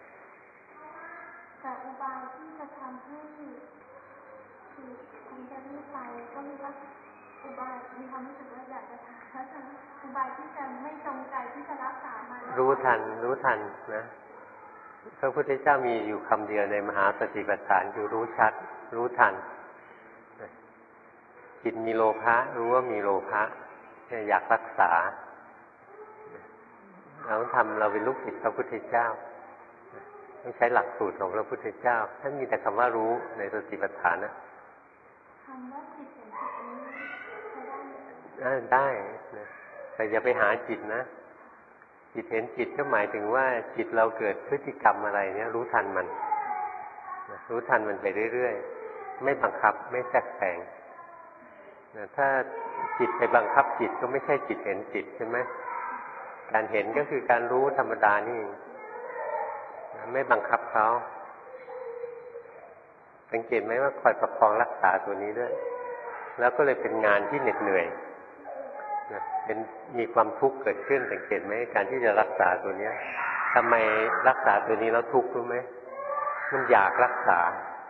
แต่อุบายที่จะทำให้คือคงจะรีบไปก็มีว่าอุบายมีความรู้สึกว่าอยากจะถามว่าจะอุบายที่จะไม่จงใจที่จะรักษามันรู้ทันรู้ทันนะพระพุทธเจ้ามีอยู่คำเดียวในมหาสติปัฏฐานคือรู้ชัดรู้ทันจิตมีโลภะรู้ว่ามีโลภะอยากรักษาเราทำเราเป็นลูกศิษย์พระพุทธเจ้าต้องใช้หลักสูตรของพระพุทธเจ้าท่านมีแต่คำว่ารู้ในสติปัฏฐานนะคำว่าจิตเห็นจิตนี้ใช้ได้ได้นะแต่อย่าไปหาจิตนะจิตเห็นจิตก็หมายถึงว่าจิตเราเกิดพฤติกรรมอะไรเนี่ยรู้ทันมันรู้ทันมันไปเรื่อยๆไม่บังคับไม่แทรกแซงถ้าจิตไปบังคับจิตก็ไม่ใช่จิตเห็นจิตใช่ไหมการเห็นก็คือการรู้ธรรมดานี่ไม่บังคับเขาสังเกตไหมว่าคอยประคองรักษาตัวนี้ด้วยแล้วก็เลยเป็นงานที่เหน็ดเหนื่อยนะเป็นมีความทุกข์เกิดขึ้นสังเกตไหมการที่จะรักษาตัวเนี้ยทำไมรักษาตัวนี้แล้วทุกข์รู้ไหมมันอยากรักษา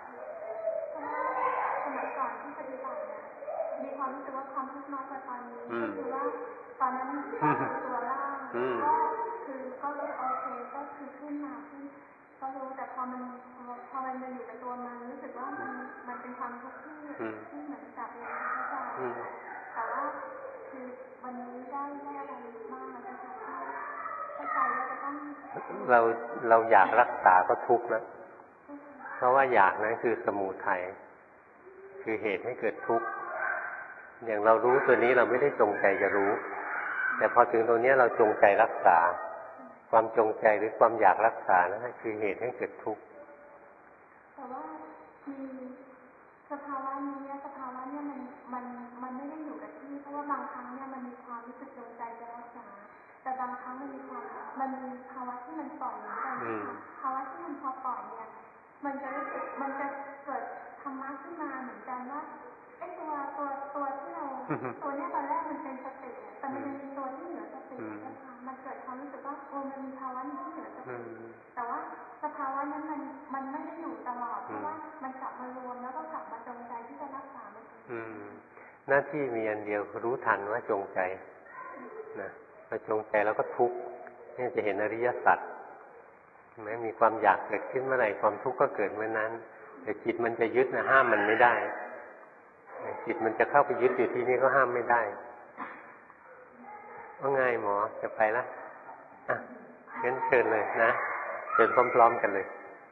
สมัยก่อนที่ปฏิบัติเนี่ยมีความรู้สึกว่าความทุกข์น้อยกว่าตอนนี้ก็คือว่าตอนนั้นตัวล่างก็คือก็รู้โอเคก็คือขึ้นมาที่ก็รู้แต่พอมันพอมันมาอยู่กับตัวมันรู้สึกว่ามันมันเป็นความทุกข์ที่ที่เหมือนกับเลยเข้าใจแต่ว่าคือวันนี้ได้ได้อะไรมากเลยนะคะเข้าใจว่าจะต้องเราเราอยากรักษาก็ทุกข์นะเพราะว่าอยากนั้นคือสมุทัยคือเหตุให้เกิดทุกข์อย่างเรารู้ตัวนี้เราไม่ได้จงใจจะรู้แต่พอถึงตรงนี้เราจงใจรักษาความจงใจหรือความอยากรักษานะคือเหตุให้เกิดทุกข์แต่ว่ามีสภาวะนี้สภาวะเนี่ยมันมันมันไม่ได้อยู่กับที่เพราะว่าบางครั้งเนี่ยมันมีความรู้สึกจงใจจะรักษาแต่บางครั้งมันมีความมันมีภาวะที่มันปล่อยเหมือนกันภาวะที่มันพอปล่อยเนี่ยมันจะรู้สึกมันจะเกิดธรรมะขึ้นมาเหมือนกันว่าไอ้ตัวตัวตัวที่เราตัวเนี้ยตอนแรกมันเป็นสติแต่มันมีตัวที่เหนือสตินะคะมันเกิดความรู้สึกว่าโอ้มันมีภาวะที่เหนือสติแต่ว่าสภาวะนั้นมันมันไม่ได้อยู่ตลอดเพราะว่ามันกลับมารวมแล้วก็กลับมาจงใจที่จะรักษามันหน้าที่มีอันเดียวรู้ทันว่าจงใจนะพอจงใจแล้วก็ทุกข์นี่จะเห็นอริยสัจแม้มีความอยากเกิดขึ้นเมื่อไหร่ความทุกข์ก็เกิดเมื่อนั้นแต่จิตมันจะยึดนะห้ามมันไม่ได้จิตมันจะเข้าไปยึดอยู่ที่นี่ก็ห้ามไม่ได้ว่าไงหมอจะไปละอ่ะงั้นเชิญเลยนะเชิญพร้อมๆกันเลย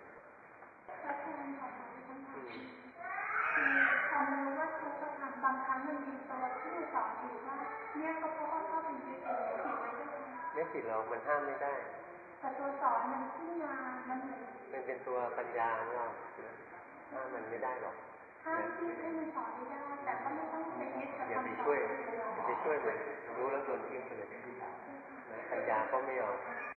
ความรู้ว่าทุกข์ทำบางครั้งมันมีตัวที่สอนอยู่ว่าเนี่ยก็เพราะว่าก็เป็นจิตเองผิดไหมเจ้าค่ะไม่ผิดหรอกมันห้ามไม่ได้แต่ตัวสอนมันขึ้นมามันมันเป็นตัวปัญญาเนาะห้ามมันไม่ได้หรอกห้ามที่ให้มันสอนไม่ได้แต่ก็ไม่ต้องไปยึดกับคำสอนอย่าไปช่วยอย่าไปช่วยมันรู้แล้วโดนทิ้งไปเลยปัญญาก็ไม่เอา